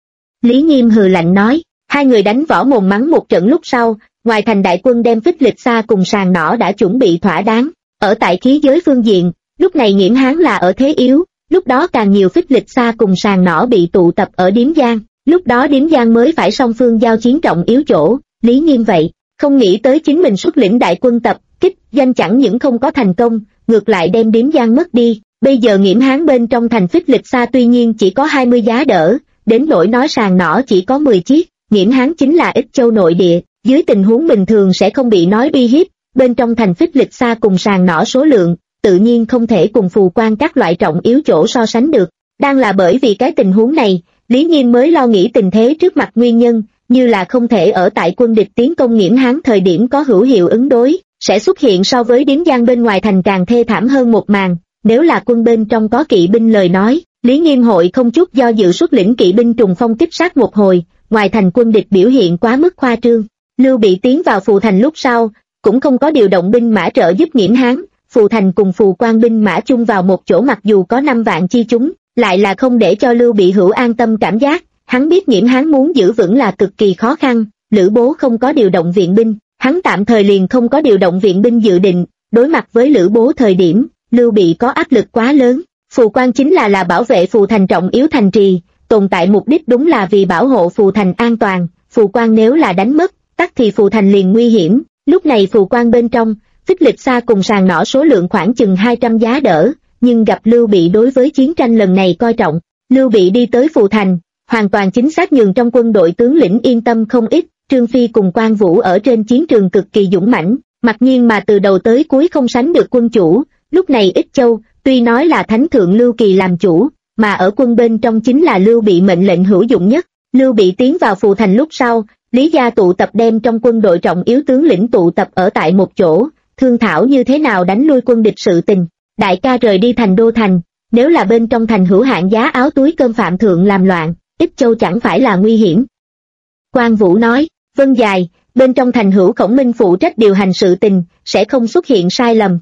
Lý Nghiêm hừ lạnh nói, hai người đánh võ mồm mắng một trận lúc sau, ngoài thành đại quân đem phích lịch xa cùng sàng nỏ đã chuẩn bị thỏa đáng. Ở tại khí giới phương diện, lúc này Nghiễm Hán là ở thế yếu, lúc đó càng nhiều phích lịch xa cùng sàng nỏ bị tụ tập ở Điếm Giang, lúc đó Điếm Giang mới phải song phương giao chiến trọng yếu chỗ. Lý Nghiêm vậy, không nghĩ tới chính mình xuất lĩnh đại quân tập kích, danh chẳng những không có thành công, ngược lại đem Điếm Giang mất đi. Bây giờ Nghiễm Hán bên trong thành phích lịch xa tuy nhiên chỉ có 20 giá đỡ, đến nỗi nói sàng nỏ chỉ có 10 chiếc, Nghiễm Hán chính là Ích Châu nội địa, dưới tình huống bình thường sẽ không bị nói uy hiếp, bên trong thành phích lịch xa cùng sàng nỏ số lượng, tự nhiên không thể cùng Phù Quan các loại trọng yếu chỗ so sánh được. Đang là bởi vì cái tình huống này, Lý Nghiêm mới lo nghĩ tình thế trước mặt nguyên nhân, như là không thể ở tại quân địch tiến công Nghiễm Hán thời điểm có hữu hiệu ứng đối, sẽ xuất hiện so với Điếm Giang bên ngoài thành càng thê thảm hơn một màn. Nếu là quân bên trong có kỵ binh lời nói, Lý Nghiêm hội không chút do dự xuất lĩnh kỵ binh trùng phong kích sát một hồi, ngoài thành quân địch biểu hiện quá mức khoa trương. Lưu Bị tiến vào Phù Thành lúc sau, cũng không có điều động binh mã trợ giúp Nghiễm Hán, Phù Thành cùng Phù Quan binh mã chung vào một chỗ mặc dù có 5 vạn chi chúng, lại là không để cho Lưu Bị hữu an tâm cảm giác, hắn biết Nghiễm Hán muốn giữ vững là cực kỳ khó khăn, Lữ Bố không có điều động viện binh, hắn tạm thời liền không có điều động viện binh dự định, đối mặt với Lữ Bố thời điểm, Lưu Bị có áp lực quá lớn. Phù Quan chính là bảo vệ Phù Thành trọng yếu thành trì, tồn tại mục đích đúng là vì bảo hộ Phù Thành an toàn, Phù Quan nếu là đánh mất, tắc thì Phù Thành liền nguy hiểm. Lúc này Phù Quan bên trong, phích lịch xa cùng sàng nỏ số lượng khoảng chừng 200 giá đỡ, nhưng gặp Lưu Bị đối với chiến tranh lần này coi trọng. Lưu Bị đi tới Phù Thành, hoàn toàn chính xác nhường trong quân đội tướng lĩnh yên tâm không ít, Trương Phi cùng Quan Vũ ở trên chiến trường cực kỳ dũng mãnh, mặc nhiên mà từ đầu tới cuối không sánh được quân chủ. Lúc này Ích Châu, tuy nói là Thánh Thượng Lưu Kỳ làm chủ, mà ở quân bên trong chính là Lưu Bị mệnh lệnh hữu dụng nhất. Lưu Bị tiến vào Phù Thành lúc sau, Lý gia tụ tập đem trong quân đội trọng yếu tướng lĩnh tụ tập ở tại một chỗ, thương thảo như thế nào đánh lui quân địch sự tình. Đại ca rời đi thành đô thành, nếu là bên trong thành hữu hạn giá áo túi cơm Phạm Thượng làm loạn, Ích Châu chẳng phải là nguy hiểm. Quan Vũ nói, vâng dài, bên trong thành hữu Khổng Minh phụ trách điều hành sự tình, sẽ không xuất hiện sai lầm.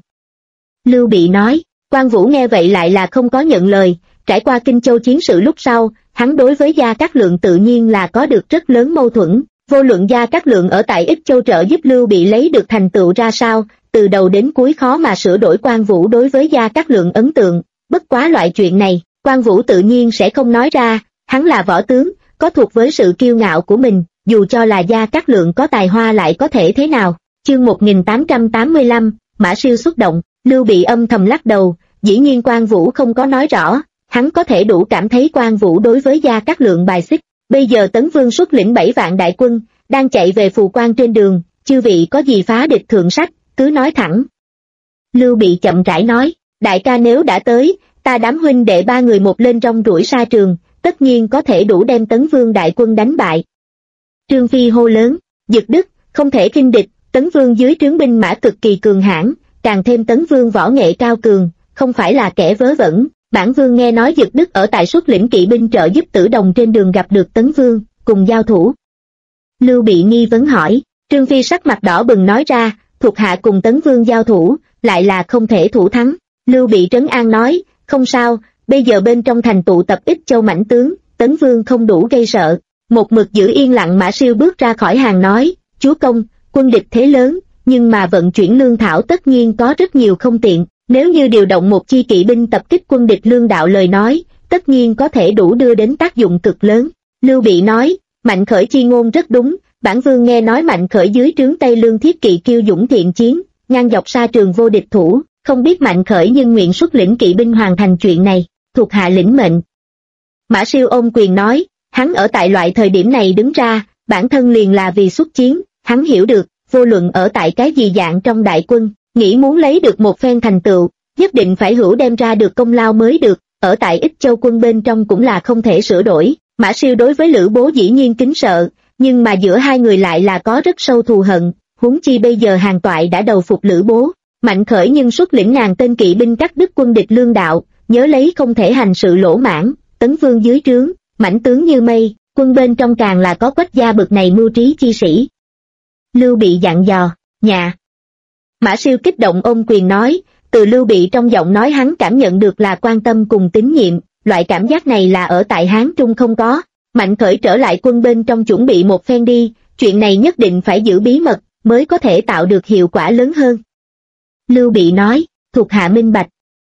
Lưu Bị nói, Quan Vũ nghe vậy lại là không có nhận lời, trải qua Kinh Châu chiến sự lúc sau, hắn đối với Gia Cát Lượng tự nhiên là có được rất lớn mâu thuẫn, vô luận Gia Cát Lượng ở tại Ích Châu trợ giúp Lưu Bị lấy được thành tựu ra sao, từ đầu đến cuối khó mà sửa đổi Quan Vũ đối với Gia Cát Lượng ấn tượng, bất quá loại chuyện này, Quan Vũ tự nhiên sẽ không nói ra, hắn là võ tướng, có thuộc với sự kiêu ngạo của mình, dù cho là Gia Cát Lượng có tài hoa lại có thể thế nào. Chương 1885, Mã Siêu xuất động. Lưu Bị âm thầm lắc đầu, dĩ nhiên Quan Vũ không có nói rõ, hắn có thể đủ cảm thấy Quan Vũ đối với Gia Cát Lượng bài xích. Bây giờ Tấn Vương xuất lĩnh 7 vạn đại quân, đang chạy về Phù Quan trên đường, chư vị có gì phá địch thượng sách, cứ nói thẳng. Lưu Bị chậm rãi nói, đại ca nếu đã tới, ta đám huynh đệ 3 người một lên rong ruổi sa trường, tất nhiên có thể đủ đem Tấn Vương đại quân đánh bại. Trương Phi hô lớn, Dực Đức, không thể khinh địch, Tấn Vương dưới trướng binh mã cực kỳ cường hãn, càng thêm Tấn Vương võ nghệ cao cường, không phải là kẻ vớ vẩn. Bản Vương nghe nói Dực Đức ở tại xuất lĩnh kỵ binh trợ giúp Tử Đồng trên đường gặp được Tấn Vương, cùng giao thủ. Lưu Bị nghi vấn hỏi, Trương Phi sắc mặt đỏ bừng nói ra, thuộc hạ cùng Tấn Vương giao thủ, lại là không thể thủ thắng. Lưu Bị trấn an nói, không sao, bây giờ bên trong thành tụ tập Ích Châu mãnh tướng, Tấn Vương không đủ gây sợ. Một mực giữ yên lặng Mã Siêu bước ra khỏi hàng nói, chúa công, quân địch thế lớn, nhưng mà vận chuyển lương thảo tất nhiên có rất nhiều không tiện. Nếu như điều động một chi kỵ binh tập kích quân địch Lương Đạo lời nói, tất nhiên có thể đủ đưa đến tác dụng cực lớn. Lưu Bị nói, Mạnh Khởi chi ngôn rất đúng, bản vương nghe nói Mạnh Khởi dưới trướng Tây Lương Thiết Kỵ kiêu dũng thiện chiến, ngang dọc sa trường vô địch thủ, không biết Mạnh Khởi nhưng nguyện xuất lĩnh kỵ binh hoàn thành chuyện này, thuộc hạ lĩnh mệnh. Mã Siêu ôm quyền nói, hắn ở tại loại thời điểm này đứng ra, bản thân liền là vì xuất chiến, hắn hiểu được, vô luận ở tại cái gì dạng trong đại quân, nghĩ muốn lấy được một phen thành tựu, nhất định phải hữu đem ra được công lao mới được, ở tại Ích Châu quân bên trong cũng là không thể sửa đổi. Mã Siêu đối với Lữ Bố dĩ nhiên kính sợ, nhưng mà giữa hai người lại là có rất sâu thù hận, huống chi bây giờ Hàn Toại đã đầu phục Lữ Bố. Mạnh Khởi nhưng xuất lĩnh ngàn tên kỵ binh cắt đứt quân địch Lương Đạo, nhớ lấy không thể hành sự lỗ mãn, Tấn Vương dưới trướng, mãnh tướng như mây, quân bên trong càng là có Quách gia bực này mưu trí chi sĩ. Lưu Bị dặn dò, nhà. Mã Siêu kích động ôm quyền nói, từ Lưu Bị trong giọng nói hắn cảm nhận được là quan tâm cùng tín nhiệm, loại cảm giác này là ở tại Hán Trung không có. Mạnh Khởi trở lại quân bên trong chuẩn bị một phen đi, chuyện này nhất định phải giữ bí mật, mới có thể tạo được hiệu quả lớn hơn. Lưu Bị nói, thuộc hạ minh bạch.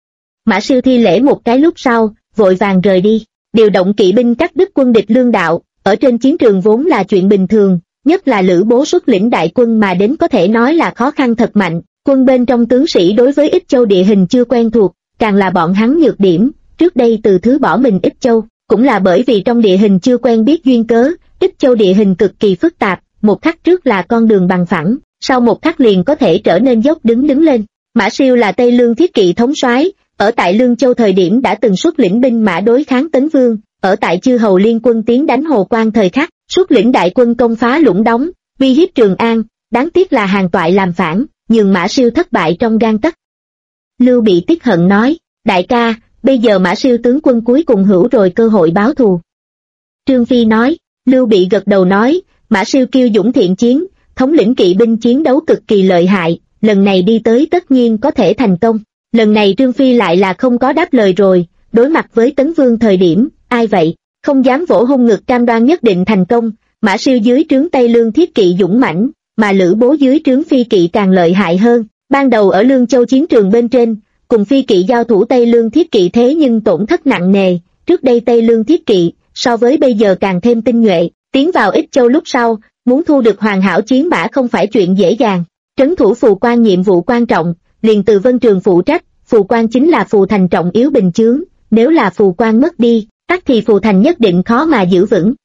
Mã Siêu thi lễ một cái lúc sau, vội vàng rời đi, điều động kỵ binh cắt đứt quân địch Lương Đạo, ở trên chiến trường vốn là chuyện bình thường, nhất là Lữ Bố xuất lĩnh đại quân mà đến có thể nói là khó khăn thật mạnh, quân bên trong tướng sĩ đối với Ích Châu địa hình chưa quen thuộc, càng là bọn hắn nhược điểm, trước đây từ thứ bỏ mình Ích Châu, cũng là bởi vì trong địa hình chưa quen biết duyên cớ, Ích Châu địa hình cực kỳ phức tạp, một khắc trước là con đường bằng phẳng, sau một khắc liền có thể trở nên dốc đứng lên. Mã Siêu là Tây Lương Thiết Kỵ thống soái, ở tại Lương Châu thời điểm đã từng xuất lĩnh binh mã đối kháng Tấn Vương, ở tại Chư Hầu liên quân tiến đánh Hồ Quan thời khắc, xuất lĩnh đại quân công phá Lũng Đống, uy hiếp Trường An, đáng tiếc là Hàn Toại làm phản, nhường Mã Siêu thất bại trong gang tấc. Lưu Bị tiếc hận nói, đại ca, bây giờ Mã Siêu tướng quân cuối cùng hữu rồi cơ hội báo thù. Trương Phi nói, Lưu Bị gật đầu nói, Mã Siêu kiêu dũng thiện chiến, thống lĩnh kỵ binh chiến đấu cực kỳ lợi hại, lần này đi tới tất nhiên có thể thành công. Lần này Trương Phi lại là không có đáp lời rồi, đối mặt với Tấn Vương thời điểm, ai vậy, không dám vỗ hung ngực cam đoan nhất định thành công. Mã Siêu dưới trướng Tây Lương Thiết Kỵ dũng mãnh, mà Lữ Bố dưới trướng Phi Kỵ càng lợi hại hơn. Ban đầu ở Lương Châu chiến trường bên trên, cùng Phi Kỵ giao thủ Tây Lương Thiết Kỵ thế nhưng tổn thất nặng nề, trước đây Tây Lương Thiết Kỵ, so với bây giờ càng thêm tinh nhuệ, tiến vào Ích Châu lúc sau, muốn thu được hoàn hảo chiến mã không phải chuyện dễ dàng. Trấn thủ Phù Quan nhiệm vụ quan trọng, liền từ Vân Trường phụ trách, Phù Quan chính là Phù Thành trọng yếu bình chướng, nếu là Phù Quan mất đi, tắc thì Phù Thành nhất định khó mà giữ vững.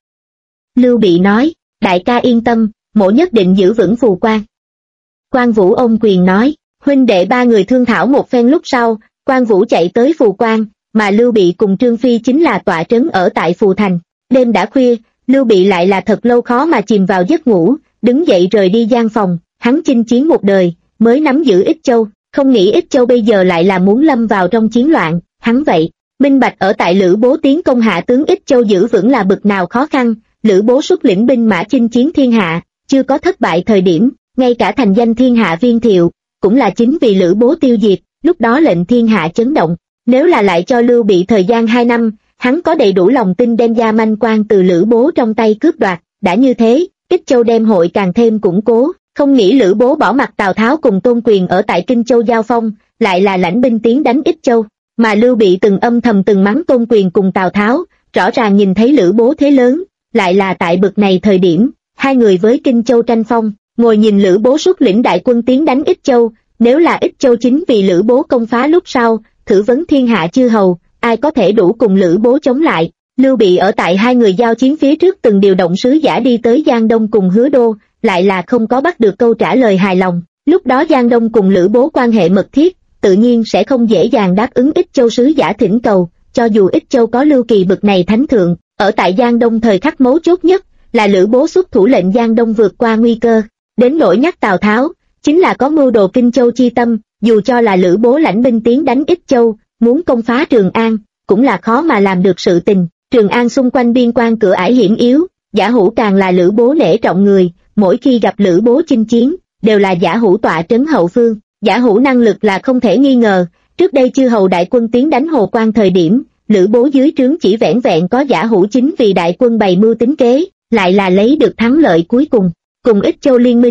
Lưu Bị nói, đại ca yên tâm, mỗ nhất định giữ vững Phù Quan. Quan Vũ ôm quyền nói, huynh đệ ba người thương thảo một phen lúc sau, Quan Vũ chạy tới Phù Quan, mà Lưu Bị cùng Trương Phi chính là tọa trấn ở tại Phù Thành. Đêm đã khuya, Lưu Bị lại là thật lâu khó mà chìm vào giấc ngủ, đứng dậy rời đi gian phòng, hắn chinh chiến một đời, mới nắm giữ Ích Châu, không nghĩ Ích Châu bây giờ lại là muốn lâm vào trong chiến loạn, hắn vậy, minh bạch ở tại Lữ Bố tiến công hạ tướng Ích Châu giữ vững là bực nào khó khăn. Lữ Bố xuất lĩnh binh mã chinh chiến thiên hạ, chưa có thất bại thời điểm, ngay cả thành danh thiên hạ Viên Thiệu, cũng là chính vì Lữ Bố tiêu diệt, lúc đó lệnh thiên hạ chấn động. Nếu là lại cho Lưu Bị thời gian 2 năm, hắn có đầy đủ lòng tin đem Gia Manh Quan từ Lữ Bố trong tay cướp đoạt, đã như thế, Ích Châu đem hội càng thêm củng cố, không nghĩ Lữ Bố bỏ mặc Tào Tháo cùng Tôn Quyền ở tại Kinh Châu giao phong, lại là lãnh binh tiến đánh Ích Châu, mà Lưu Bị từng âm thầm từng mắng Tôn Quyền cùng Tào Tháo, rõ ràng nhìn thấy Lữ Bố thế lớn, lại là tại bực này thời điểm, hai người với Kinh Châu tranh phong, ngồi nhìn Lữ Bố xuất lĩnh đại quân tiến đánh Ích Châu, nếu là Ích Châu chính vì Lữ Bố công phá lúc sau, thử vấn thiên hạ chư hầu, ai có thể đủ cùng Lữ Bố chống lại. Lưu Bị ở tại hai người giao chiến phía trước từng điều động sứ giả đi tới Giang Đông cùng Hứa Đô, lại là không có bắt được câu trả lời hài lòng. Lúc đó Giang Đông cùng Lữ Bố quan hệ mật thiết, tự nhiên sẽ không dễ dàng đáp ứng Ích Châu sứ giả thỉnh cầu, cho dù Ích Châu có Lưu Kỳ bực này thánh thượng, ở tại Giang Đông thời khắc mấu chốt nhất, là Lữ Bố xuất thủ lệnh Giang Đông vượt qua nguy cơ. Đến nỗi nhắc Tào Tháo, chính là có mưu đồ Kinh Châu chi tâm, dù cho là Lữ Bố lãnh binh tiến đánh Ích Châu, muốn công phá Trường An, cũng là khó mà làm được sự tình. Trường An xung quanh biên quan cửa ải hiểm yếu, Giả Hữu càng là Lữ Bố nể trọng người, mỗi khi gặp Lữ Bố chinh chiến, đều là Giả Hữu tọa trấn hậu phương. Giả Hữu năng lực là không thể nghi ngờ, trước đây chư hầu đại quân tiến đánh Hồ Quan thời điểm, Lữ Bố dưới trướng chỉ vẻn vẹn có Giả Hữu chính vì đại quân bày mưu tính kế, lại là lấy được thắng lợi cuối cùng. Cùng Ích Châu liên minh,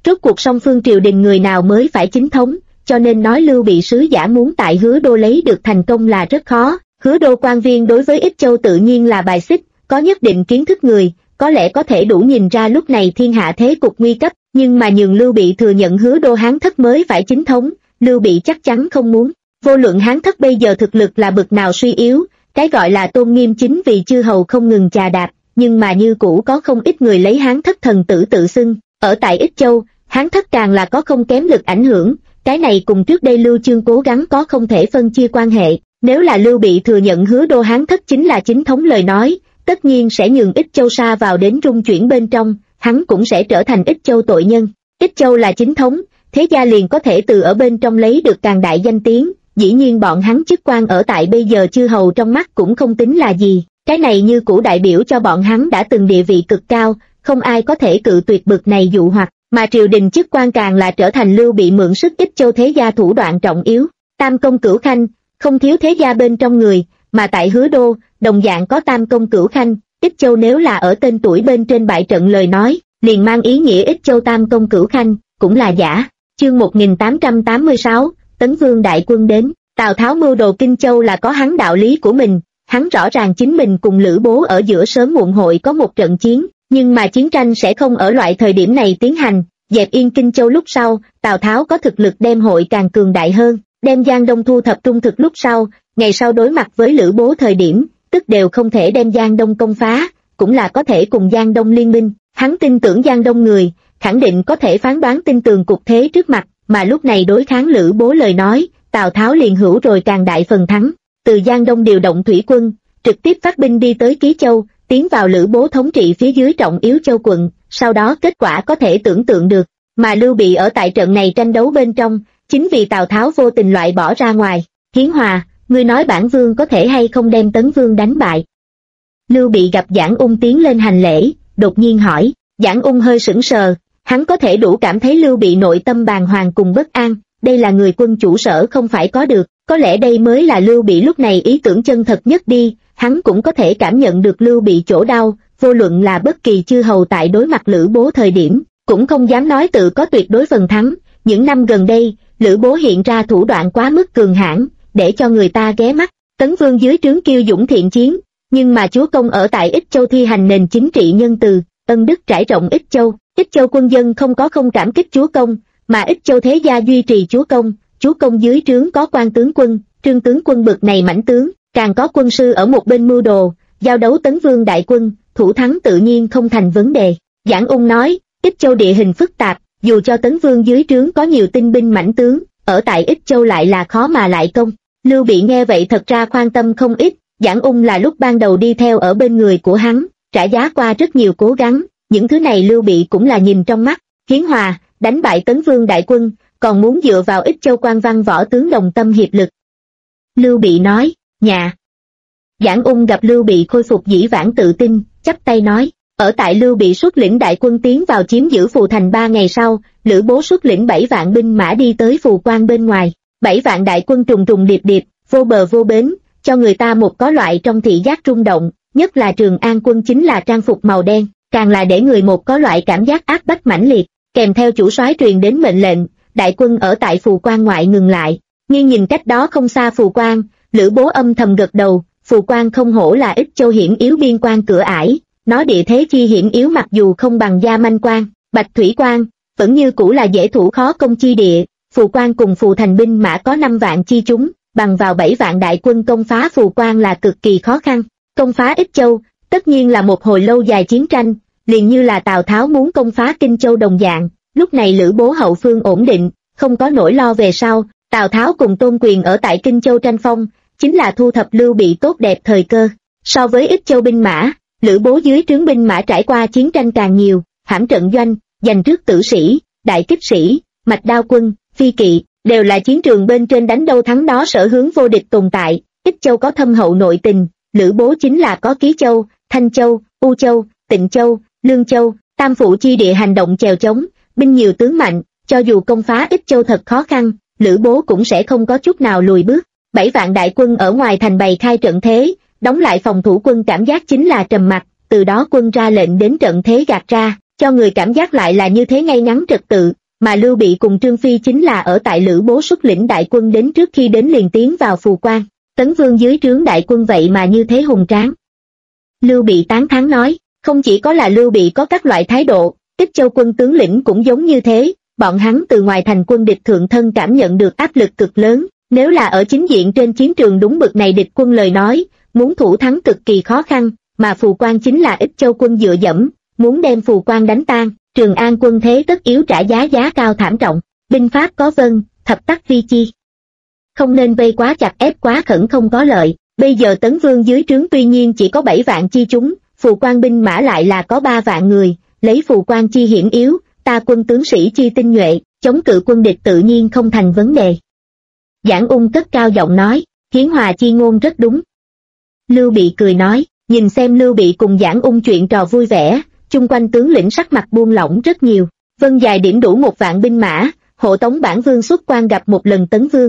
Rốt cuộc song phương triều đình người nào mới phải chính thống, cho nên nói Lưu Bị sứ giả muốn tại Hứa Đô lấy được thành công là rất khó. Hứa Đô quan viên đối với Ích Châu tự nhiên là bài xích, có nhất định kiến thức người, có lẽ có thể đủ nhìn ra lúc này thiên hạ thế cục nguy cấp, nhưng mà nhường Lưu Bị thừa nhận Hứa Đô Hán Thất mới phải chính thống, Lưu Bị chắc chắn không muốn. Vô luận Hán Thất bây giờ thực lực là bực nào suy yếu, cái gọi là tôn nghiêm chính vì chư hầu không ngừng chà đạp, nhưng mà như cũ có không ít người lấy Hán Thất thần tử tự xưng. Ở tại Ích Châu, Hán Thất càng là có không kém lực ảnh hưởng, cái này cùng trước đây Lưu Chương cố gắng có không thể phân chia quan hệ. Nếu là Lưu Bị thừa nhận Hứa Đô Hán Thất chính là chính thống lời nói, tất nhiên sẽ nhường Ích Châu sa vào đến rung chuyển bên trong, hắn cũng sẽ trở thành Ích Châu tội nhân. Ích Châu là chính thống, thế gia liền có thể từ ở bên trong lấy được càng đại danh tiếng, dĩ nhiên bọn hắn chức quan ở tại bây giờ chư hầu trong mắt cũng không tính là gì, cái này như cũ đại biểu cho bọn hắn đã từng địa vị cực cao, không ai có thể cự tuyệt bực này dụ hoặc, mà triều đình chức quan càng là trở thành Lưu Bị mượn sức Ích Châu thế gia thủ đoạn trọng yếu. Tam công cửu khanh, không thiếu thế gia bên trong người, mà tại Hứa Đô, đồng dạng có tam công cửu khanh. Ích Châu nếu là ở tên tuổi bên trên bại trận lời nói, liền mang ý nghĩa Ích Châu tam công cửu khanh, cũng là giả. Chương 1886, Tấn Vương đại quân đến, Tào Tháo mưu đồ Kinh Châu là có hắn đạo lý của mình, hắn rõ ràng chính mình cùng Lữ Bố ở giữa sớm muộn hội có một trận chiến, nhưng mà chiến tranh sẽ không ở loại thời điểm này tiến hành, dẹp yên Kinh Châu lúc sau, Tào Tháo có thực lực đem hội càng cường đại hơn, đem Giang Đông thu thập trung thực lúc sau, ngày sau đối mặt với Lữ Bố thời điểm, tức đều không thể đem Giang Đông công phá, cũng là có thể cùng Giang Đông liên minh, hắn tin tưởng Giang Đông người, khẳng định có thể phán đoán tin tường cục thế trước mặt, mà lúc này đối kháng Lữ Bố lời nói, Tào Tháo liền hữu rồi càng đại phần thắng, từ Giang Đông điều động thủy quân, trực tiếp phát binh đi tới Ký Châu, tiến vào Lữ Bố thống trị phía dưới trọng yếu châu quận, sau đó kết quả có thể tưởng tượng được, mà Lưu Bị ở tại trận này tranh đấu bên trong, chính vì Tào Tháo vô tình loại bỏ ra ngoài. Hiến Hòa, ngươi nói bản vương có thể hay không đem Tấn Vương đánh bại? Lưu Bị gặp Giảng Ung tiến lên hành lễ, đột nhiên hỏi. Giảng Ung hơi sững sờ, hắn có thể đủ cảm thấy Lưu Bị nội tâm bàng hoàng cùng bất an, đây là người quân chủ sở không phải có được, có lẽ đây mới là Lưu Bị lúc này ý tưởng chân thật nhất đi, hắn cũng có thể cảm nhận được Lưu Bị chỗ đau, vô luận là bất kỳ chư hầu tại đối mặt Lữ Bố thời điểm, cũng không dám nói tự có tuyệt đối phần thắng, những năm gần đây, Lữ Bố hiện ra thủ đoạn quá mức cường hãn, để cho người ta ghé mắt. Tấn Vương dưới trướng kiêu dũng thiện chiến, nhưng mà chúa công ở tại Ích Châu thi hành nền chính trị nhân từ, ân đức trải rộng Ích Châu quân dân không có không cảm kích chúa công, mà Ích Châu thế gia duy trì chúa công dưới trướng có quan tướng quân, trương tướng quân bực này mãnh tướng, càng có quân sư ở một bên mưu đồ, giao đấu Tấn Vương đại quân, thủ thắng tự nhiên không thành vấn đề. Giảng Ung nói, Ích Châu địa hình phức tạp, dù cho Tấn Vương dưới trướng có nhiều tinh binh mãnh tướng, ở tại Ích Châu lại là khó mà lại công. Lưu Bị nghe vậy thật ra quan tâm không ít, Giảng Ung là lúc ban đầu đi theo ở bên người của hắn, trả giá qua rất nhiều cố gắng, những thứ này Lưu Bị cũng là nhìn trong mắt. Hiến Hòa, đánh bại Tấn Vương đại quân, còn muốn dựa vào Ích Châu quan văn võ tướng đồng tâm hiệp lực. Lưu Bị nói, nhà. Giảng Ung gặp Lưu Bị khôi phục dĩ vãng tự tin, chắp tay nói, ở tại Lưu Bị xuất lĩnh đại quân tiến vào chiếm giữ Phù Thành 3 ngày sau, Lữ Bố xuất lĩnh 7 vạn binh mã đi tới Phù Quan bên ngoài, 7 vạn đại quân trùng trùng điệp điệp, vô bờ vô bến, cho người ta một có loại trong thị giác rung động, nhất là Trường An quân chính là trang phục màu đen, càng là để người một có loại cảm giác áp bách mãnh liệt, kèm theo chủ soái truyền đến mệnh lệnh, đại quân ở tại Phù Quan ngoại ngừng lại, nghiêng nhìn cách đó không xa Phù Quan, Lữ Bố âm thầm gật đầu, Phù Quan không hổ là Ích Châu hiểm yếu biên quan cửa ải, nó địa thế chi hiểm yếu mặc dù không bằng Gia Manh Quan, Bạch Thủy Quan, vẫn như cũ là dễ thủ khó công chi địa. Phù Quan cùng Phù Thành binh mã có 5 vạn chi chúng, bằng vào 7 vạn đại quân công phá Phù Quan là cực kỳ khó khăn. Công phá Ích Châu, tất nhiên là một hồi lâu dài chiến tranh, liền như là Tào Tháo muốn công phá Kinh Châu đồng dạng. Lúc này Lữ Bố hậu phương ổn định, không có nỗi lo về sau. Tào Tháo cùng Tôn Quyền ở tại Kinh Châu tranh phong, chính là thu thập Lưu Bị tốt đẹp thời cơ. So với Ích Châu binh mã, Lữ Bố dưới trướng binh mã trải qua chiến tranh càng nhiều, hãm trận doanh, giành trước tử sĩ, đại kích sĩ, mạch đao quân, phi kỵ, đều là chiến trường bên trên đánh đâu thắng đó sở hướng vô địch tồn tại. Ích Châu có thâm hậu nội tình, Lữ Bố chính là có Ký Châu, Thanh Châu, U Châu, Tịnh Châu, Lương Châu, tam phụ chi địa hành động chèo chống, binh nhiều tướng mạnh, cho dù công phá Ích Châu thật khó khăn, Lữ Bố cũng sẽ không có chút nào lùi bước. 7 vạn đại quân ở ngoài thành bày khai trận thế, đóng lại phòng thủ quân cảm giác chính là trầm mặc, từ đó quân ra lệnh đến trận thế gạt ra, cho người cảm giác lại là như thế ngay ngắn trật tự, mà Lưu Bị cùng Trương Phi chính là ở tại Lữ Bố xuất lĩnh đại quân đến trước khi đến liền tiến vào Phù Quan. Tấn Vương dưới trướng đại quân vậy mà như thế hùng tráng. Lưu Bị tán thán nói, không chỉ có là Lưu Bị có các loại thái độ, Ích Châu quân tướng lĩnh cũng giống như thế, bọn hắn từ ngoài thành quân địch thượng thân cảm nhận được áp lực cực lớn, nếu là ở chính diện trên chiến trường đúng bực này địch quân lời nói, muốn thủ thắng cực kỳ khó khăn, mà Phù Quan chính là Ích Châu quân dựa dẫm, muốn đem Phù Quan đánh tan, Trường An quân thế tất yếu trả giá cao thảm trọng, binh pháp có vân, thập tắc vi chi. Không nên vây quá chặt ép quá khẩn không có lợi, bây giờ Tấn Vương dưới trướng tuy nhiên chỉ có 7 vạn chi chúng, Phù Quan binh mã lại là có 3 vạn người, lấy Phù Quan chi hiểm yếu, ta quân tướng sĩ chi tinh nhuệ, chống cự quân địch tự nhiên không thành vấn đề. Giảng Ung cất cao giọng nói, Hiến Hòa chi ngôn rất đúng. Lưu Bị cười nói, nhìn xem Lưu Bị cùng Giảng Ung chuyện trò vui vẻ, chung quanh tướng lĩnh sắc mặt buông lỏng rất nhiều. Vân dài điểm đủ 1 vạn binh mã, hộ tống bản vương xuất quan gặp một lần Tấn Vương.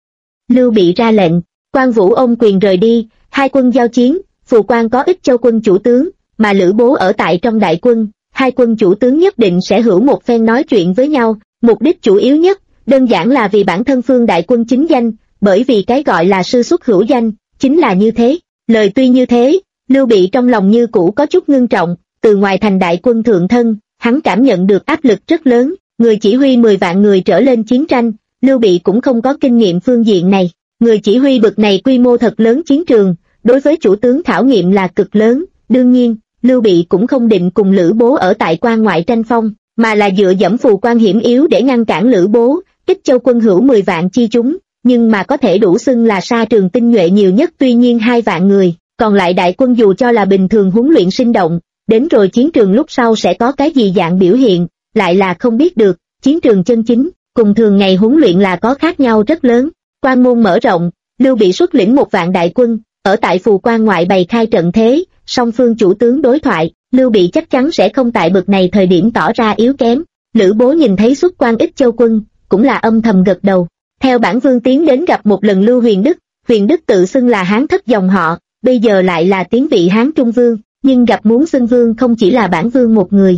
Lưu Bị ra lệnh, Quan Vũ ôm quyền rời đi, hai quân giao chiến, Phù Quan có Ích Châu quân chủ tướng, mà Lữ Bố ở tại trong đại quân, hai quân chủ tướng nhất định sẽ hữu một phen nói chuyện với nhau, mục đích chủ yếu nhất, đơn giản là vì bản thân phương đại quân chính danh, bởi vì cái gọi là sư xuất hữu danh, chính là như thế. Lời tuy như thế, Lưu Bị trong lòng như cũ có chút ngưng trọng, từ ngoài thành đại quân thượng thân, hắn cảm nhận được áp lực rất lớn, người chỉ huy 10 vạn người trở lên chiến tranh, Lưu Bị cũng không có kinh nghiệm phương diện này, người chỉ huy bực này quy mô thật lớn chiến trường, đối với chủ tướng khảo nghiệm là cực lớn, đương nhiên, Lưu Bị cũng không định cùng Lữ Bố ở tại quan ngoại tranh phong, mà là dựa dẫm Phù Quan hiểm yếu để ngăn cản Lữ Bố, Ích Châu quân hữu 10 vạn chi chúng, nhưng mà có thể đủ xưng là sa trường tinh nhuệ nhiều nhất tuy nhiên 2 vạn người, còn lại đại quân dù cho là bình thường huấn luyện sinh động, đến rồi chiến trường lúc sau sẽ có cái gì dạng biểu hiện, lại là không biết được, chiến trường chân chính, cùng thường ngày huấn luyện là có khác nhau rất lớn. Quan môn mở rộng, Lưu Bị xuất lĩnh 1 vạn đại quân, ở tại Phù Quan ngoại bày khai trận thế, song phương chủ tướng đối thoại, Lưu Bị chắc chắn sẽ không tại bực này thời điểm tỏ ra yếu kém. Lữ Bố nhìn thấy xuất quan Ích Châu quân, cũng là âm thầm gật đầu. Theo bản vương tiến đến gặp một lần Lưu Huyền Đức tự xưng là Hán thất dòng họ, bây giờ lại là tiến vị Hán Trung Vương, nhưng gặp muốn xưng vương không chỉ là bản vương một người.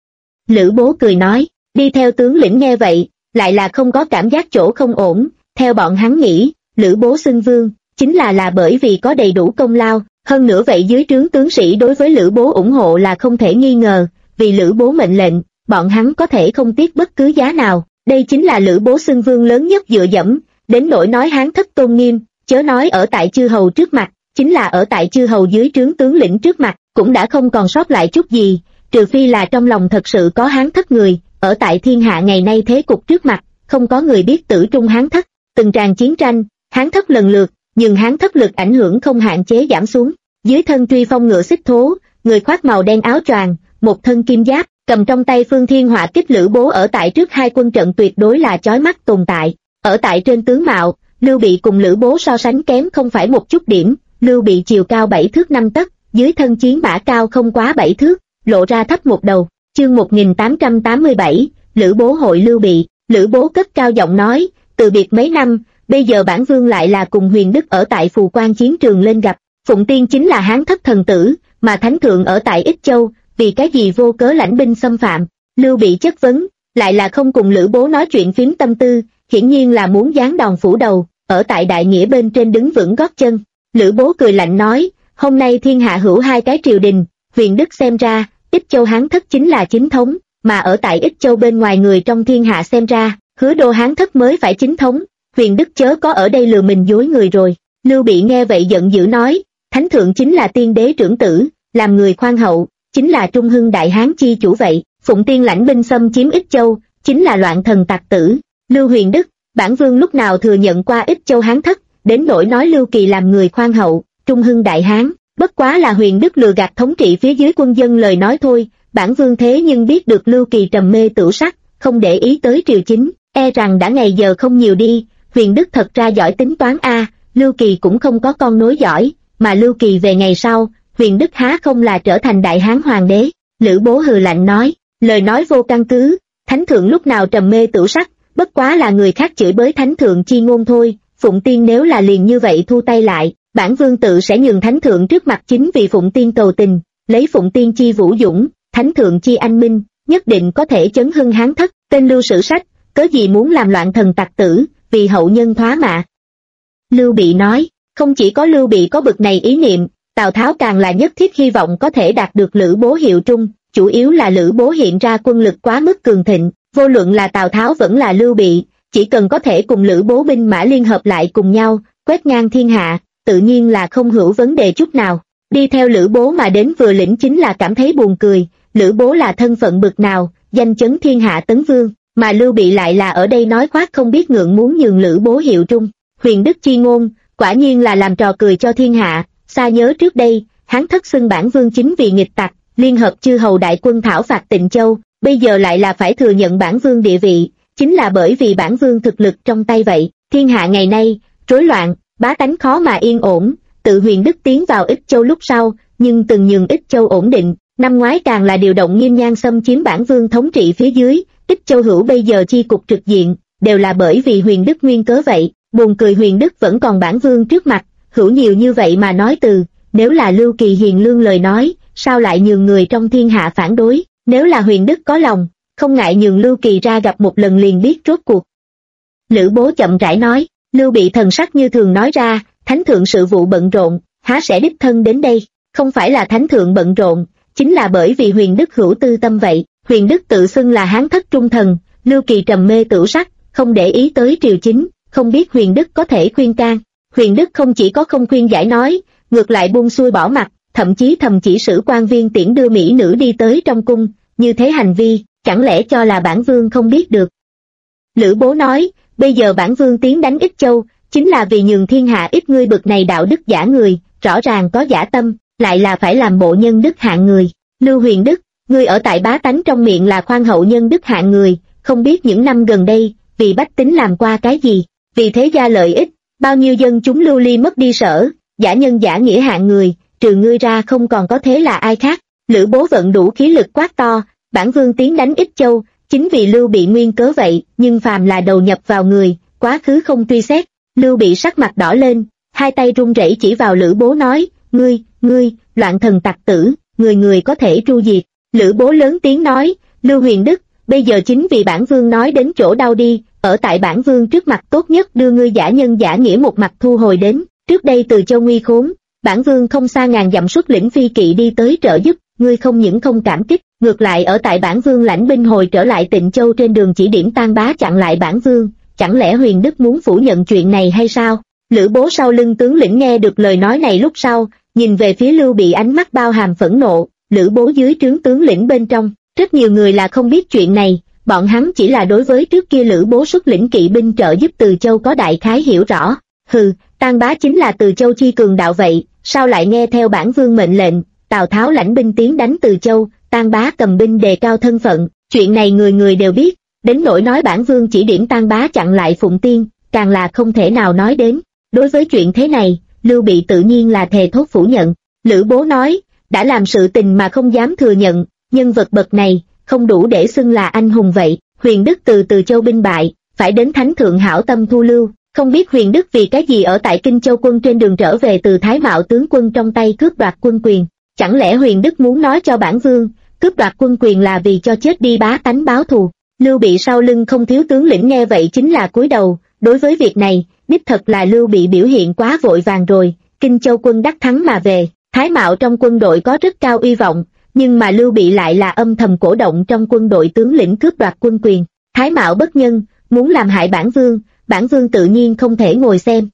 Lữ Bố cười nói, đi theo tướng lĩnh nghe vậy, lại là không có cảm giác chỗ không ổn, theo bọn hắn nghĩ, Lữ Bố xưng vương, chính là bởi vì có đầy đủ công lao, hơn nữa vậy dưới trướng tướng sĩ đối với Lữ Bố ủng hộ là không thể nghi ngờ, vì Lữ Bố mệnh lệnh, bọn hắn có thể không tiếc bất cứ giá nào, đây chính là Lữ Bố xưng vương lớn nhất dựa dẫm, đến nỗi nói Hán thất tôn nghiêm, chớ nói ở tại chư hầu trước mặt, chính là ở tại chư hầu dưới trướng tướng lĩnh trước mặt, cũng đã không còn sót lại chút gì, trừ phi là trong lòng thật sự có Hán thất người, ở tại thiên hạ ngày nay thế cục trước mặt, không có người biết tử trung Hán thất, từng tràng chiến tranh, Hán thất lần lượt, nhưng Hán thất lực ảnh hưởng không hạn chế giảm xuống, dưới thân truy phong ngựa xích thố, người khoác màu đen áo choàng, một thân kim giáp, cầm trong tay phương thiên hỏa kích Lữ Bố ở tại trước hai quân trận tuyệt đối là chói mắt tồn tại, ở tại trên tướng mạo, Lưu Bị cùng Lữ Bố so sánh kém không phải một chút điểm, Lưu Bị chiều cao 7 thước 5 tấc, dưới thân chiến mã cao không quá 7 thước, lộ ra thấp một đầu. Chương 1887, Lữ Bố hội Lưu Bị. Lữ Bố cất cao giọng nói, từ biệt mấy năm, bây giờ bản vương lại là cùng Huyền Đức ở tại Phù Quan chiến trường lên gặp. Phụng Tiên chính là Hán thất thần tử, mà Thánh Thượng ở tại Ích Châu, vì cái gì vô cớ lãnh binh xâm phạm. Lưu Bị chất vấn, lại là không cùng Lữ Bố nói chuyện phím tâm tư, hiển nhiên là muốn giáng đòn phủ đầu, ở tại đại nghĩa bên trên đứng vững gót chân. Lữ Bố cười lạnh nói, hôm nay thiên hạ hữu 2 cái triều đình, Huyền Đức xem ra, Ích Châu Hán thất chính là chính thống, mà ở tại Ích Châu bên ngoài người trong thiên hạ xem ra, Hứa Đô Hán thất mới phải chính thống, Huyền Đức chớ có ở đây lừa mình dối người rồi. Lưu Bị nghe vậy giận dữ nói, Thánh Thượng chính là tiên đế trưởng tử, làm người khoan hậu, chính là Trung Hưng Đại Hán chi chủ vậy, Phụng Tiên lãnh binh xâm chiếm Ích Châu, chính là loạn thần tặc tử. Lưu Huyền Đức, bản vương lúc nào thừa nhận qua Ích Châu Hán thất, đến nỗi nói Lưu Kỳ làm người khoan hậu, Trung Hưng Đại Hán, bất quá là Huyền Đức lừa gạt thống trị phía dưới quân dân lời nói thôi, bản vương thế nhưng biết được Lưu Kỳ trầm mê tửu sắc, không để ý tới triều chính, e rằng đã ngày giờ không nhiều đi. Huyền Đức thật ra giỏi tính toán a, Lưu Kỳ cũng không có con nối giỏi, mà Lưu Kỳ về ngày sau, Huyền Đức há không là trở thành Đại Hán hoàng đế. Lữ Bố hừ lạnh nói, lời nói vô căn cứ, Thánh Thượng lúc nào trầm mê tửu sắc, bất quá là người khác chửi bới Thánh Thượng chi ngôn thôi, Phụng Tiên nếu là liền như vậy thu tay lại, bản vương tự sẽ nhường Thánh Thượng trước mặt chính vì Phụng Tiên cầu tình, lấy Phụng Tiên chi vũ dũng, Thánh Thượng chi anh minh, nhất định có thể chấn hưng Hán Thất. Tên Lưu sử sách, cớ gì muốn làm loạn thần tặc tử, vì hậu nhân thoá mạ. Lưu Bị nói, không chỉ có Lưu Bị có bực này ý niệm, Tào Tháo càng là nhất thiết hy vọng có thể đạt được Lữ Bố hiệu trung, chủ yếu là Lữ Bố hiện ra quân lực quá mức cường thịnh, vô luận là Tào Tháo vẫn là Lưu Bị, chỉ cần có thể cùng Lữ Bố binh mã liên hợp lại cùng nhau, quét ngang thiên hạ, tự nhiên là không hữu vấn đề chút nào. Đi theo Lữ Bố mà đến vừa lĩnh chính là cảm thấy buồn cười, Lữ Bố là thân phận bực nào, danh chấn thiên hạ tấn vương, mà Lưu Bị lại là ở đây nói khoác không biết ngượng muốn nhường Lữ Bố hiệu trung. Huyền Đức chi ngôn, quả nhiên là làm trò cười cho thiên hạ. Xa nhớ trước đây, Hán Thất xưng bản vương chính vì nghịch tặc, liên hợp chư hầu đại quân thảo phạt Tịnh Châu, bây giờ lại là phải thừa nhận bản vương địa vị, chính là bởi vì bản vương thực lực trong tay vậy. Thiên hạ ngày nay, rối loạn, bá tánh khó mà yên ổn, tự Huyền Đức tiến vào Ích Châu lúc sau, nhưng từng nhường Ích Châu ổn định, năm ngoái càng là điều động Nghiêm Nhan xâm chiếm bản vương thống trị phía dưới, Ích Châu hữu bây giờ chi cục trực diện, đều là bởi vì Huyền Đức nguyên cớ vậy. Buồn cười Huyền Đức vẫn còn bản vương trước mặt, hữu nhiều như vậy mà nói từ, nếu là Lưu Kỳ hiền lương lời nói, sao lại nhường người trong thiên hạ phản đối, nếu là Huyền Đức có lòng, không ngại nhường Lưu Kỳ ra gặp một lần liền biết rốt cuộc. Lữ Bố chậm rãi nói, Lưu Bị thần sắc như thường nói ra, thánh thượng sự vụ bận rộn, há sẽ đích thân đến đây, không phải là thánh thượng bận rộn, chính là bởi vì Huyền Đức hữu tư tâm vậy. Huyền Đức tự xưng là Hán Thất trung thần, Lưu Kỳ trầm mê tửu sắc, không để ý tới triều chính, không biết Huyền Đức có thể khuyên can. Huyền Đức không chỉ có không khuyên giải nói, ngược lại buông xuôi bỏ mặt, thậm chí thầm chỉ sử quan viên tiễn đưa mỹ nữ đi tới trong cung, như thế hành vi, chẳng lẽ cho là bản vương không biết được. Lữ Bố nói, bây giờ bản vương tiến đánh Ích Châu, chính là vì nhường thiên hạ ít ngươi bực này đạo đức giả người, rõ ràng có giả tâm, lại là phải làm bộ nhân đức hạng người. Lưu Huyền Đức, ngươi ở tại bá tánh trong miệng là khoan hậu nhân đức hạng người, không biết những năm gần đây, vì bách tính làm qua cái gì, vì thế gia lợi ích, bao nhiêu dân chúng lưu ly mất đi sở, giả nhân giả nghĩa hạng người, trừ ngươi ra không còn có thế là ai khác. Lữ Bố vận đủ khí lực quát to, bản vương tiến đánh Ích Châu, chính vì Lưu Bị nguyên cớ vậy, nhưng phàm là đầu nhập vào người, quá khứ không truy xét. Lưu Bị sắc mặt đỏ lên, hai tay run rẩy chỉ vào Lữ Bố nói, ngươi, loạn thần tặc tử, người có thể tru diệt. Lữ Bố lớn tiếng nói, Lưu Huyền Đức, bây giờ chính vì bản vương nói đến chỗ đau đi, ở tại bản vương trước mặt tốt nhất đưa ngươi giả nhân giả nghĩa một mặt thu hồi đến. Trước đây từ Châu nguy khốn, bản vương không xa ngàn dặm xuất lĩnh phi kỵ đi tới trợ giúp, ngươi không những không cảm kích, ngược lại ở tại bản vương lãnh binh hồi trở lại Tịnh Châu trên đường chỉ điểm Tan Bá chặn lại bản vương, chẳng lẽ Huyền Đức muốn phủ nhận chuyện này hay sao? Lữ Bố sau lưng tướng lĩnh nghe được lời nói này lúc sau, nhìn về phía Lưu Bị ánh mắt bao hàm phẫn nộ. Lữ Bố dưới trướng tướng lĩnh bên trong, rất nhiều người là không biết chuyện này, bọn hắn chỉ là đối với trước kia Lữ Bố xuất lĩnh kỵ binh trợ giúp Từ Châu có đại khái hiểu rõ. Hừ, Tan Bá chính là Từ Châu chi cường đạo vậy, sao lại nghe theo bản vương mệnh lệnh? Tào Tháo lãnh binh tiến đánh Từ Châu, Tan Bá cầm binh đề cao thân phận, chuyện này người người đều biết, đến nỗi nói bản vương chỉ điểm Tan Bá chặn lại Phụng Tiên, càng là không thể nào nói đến. Đối với chuyện thế này, Lưu Bị tự nhiên là thề thốt phủ nhận. Lữ Bố nói, đã làm sự tình mà không dám thừa nhận, nhân vật bậc này, không đủ để xưng là anh hùng vậy. Huyền Đức từ Từ Châu binh bại, phải đến thánh thượng hảo tâm thu lưu, không biết Huyền Đức vì cái gì ở tại Kinh Châu quân trên đường trở về từ Thái Mạo tướng quân trong tay cướp đoạt quân quyền. Chẳng lẽ Huyền Đức muốn nói cho bản vương, cướp đoạt quân quyền là vì cho chết đi bá tánh báo thù? Lưu Bị sau lưng không thiếu tướng lĩnh nghe vậy chính là cúi đầu. Đối với việc này, đích thật là Lưu Bị biểu hiện quá vội vàng rồi. Kinh Châu quân đắc thắng mà về, Thái Mạo trong quân đội có rất cao uy vọng, nhưng mà Lưu Bị lại là âm thầm cổ động trong quân đội tướng lĩnh cướp đoạt quân quyền. Thái Mạo bất nhân, muốn làm hại bản vương tự nhiên không thể ngồi xem.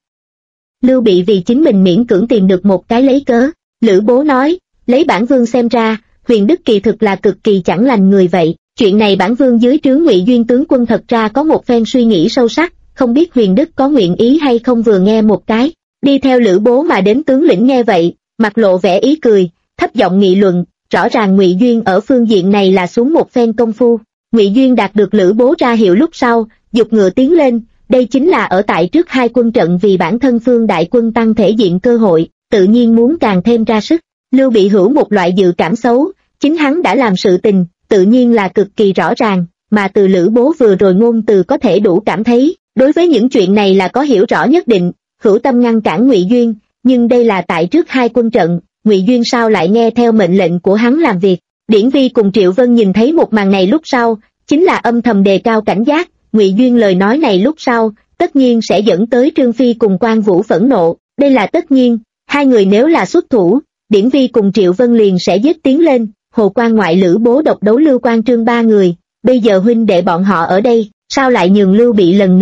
Lưu Bị vì chính mình miễn cưỡng tìm được một cái lấy cớ. Lữ Bố nói, lấy bản vương xem ra, Huyền Đức kỳ thực là cực kỳ chẳng lành người vậy. Chuyện này bản vương dưới trướng Ngụy Duyên tướng quân thật ra có một phen suy nghĩ sâu sắc, không biết Huyền Đức có nguyện ý hay không. Vừa nghe một cái, đi theo Lữ Bố mà đến tướng lĩnh nghe vậy, mặt lộ vẻ ý cười, thấp giọng nghị luận, rõ ràng Ngụy Duyên ở phương diện này là xuống một phen công phu. Ngụy Duyên đạt được Lữ Bố ra hiệu lúc sau, giục ngựa tiến lên, đây chính là ở tại trước hai quân trận vì bản thân phương đại quân tăng thể diện cơ hội, tự nhiên muốn càng thêm ra sức. Lưu Bị hữu một loại dự cảm xấu, chính hắn đã làm sự tình, tự nhiên là cực kỳ rõ ràng, mà từ Lữ Bố vừa rồi ngôn từ có thể đủ cảm thấy, đối với những chuyện này là có hiểu rõ nhất định, hữu tâm ngăn cản Ngụy Duyên, nhưng đây là tại trước hai quân trận, Ngụy Duyên sao lại nghe theo mệnh lệnh của hắn làm việc? Điển Vi cùng Triệu Vân nhìn thấy một màn này lúc sau, chính là âm thầm đề cao cảnh giác. Ngụy Duyên lời nói này lúc sau, tất nhiên sẽ dẫn tới Trương Phi cùng Quan Vũ phẫn nộ, đây là tất nhiên, hai người nếu là xuất thủ, Điển Vi cùng Triệu Vân liền sẽ giết tiến lên. Hồ Quan ngoại Lữ Bố độc đấu Lưu Quan Trương ba người, bây giờ huynh đệ bọn họ ở đây, sao lại nhường Lưu Bị lần nữa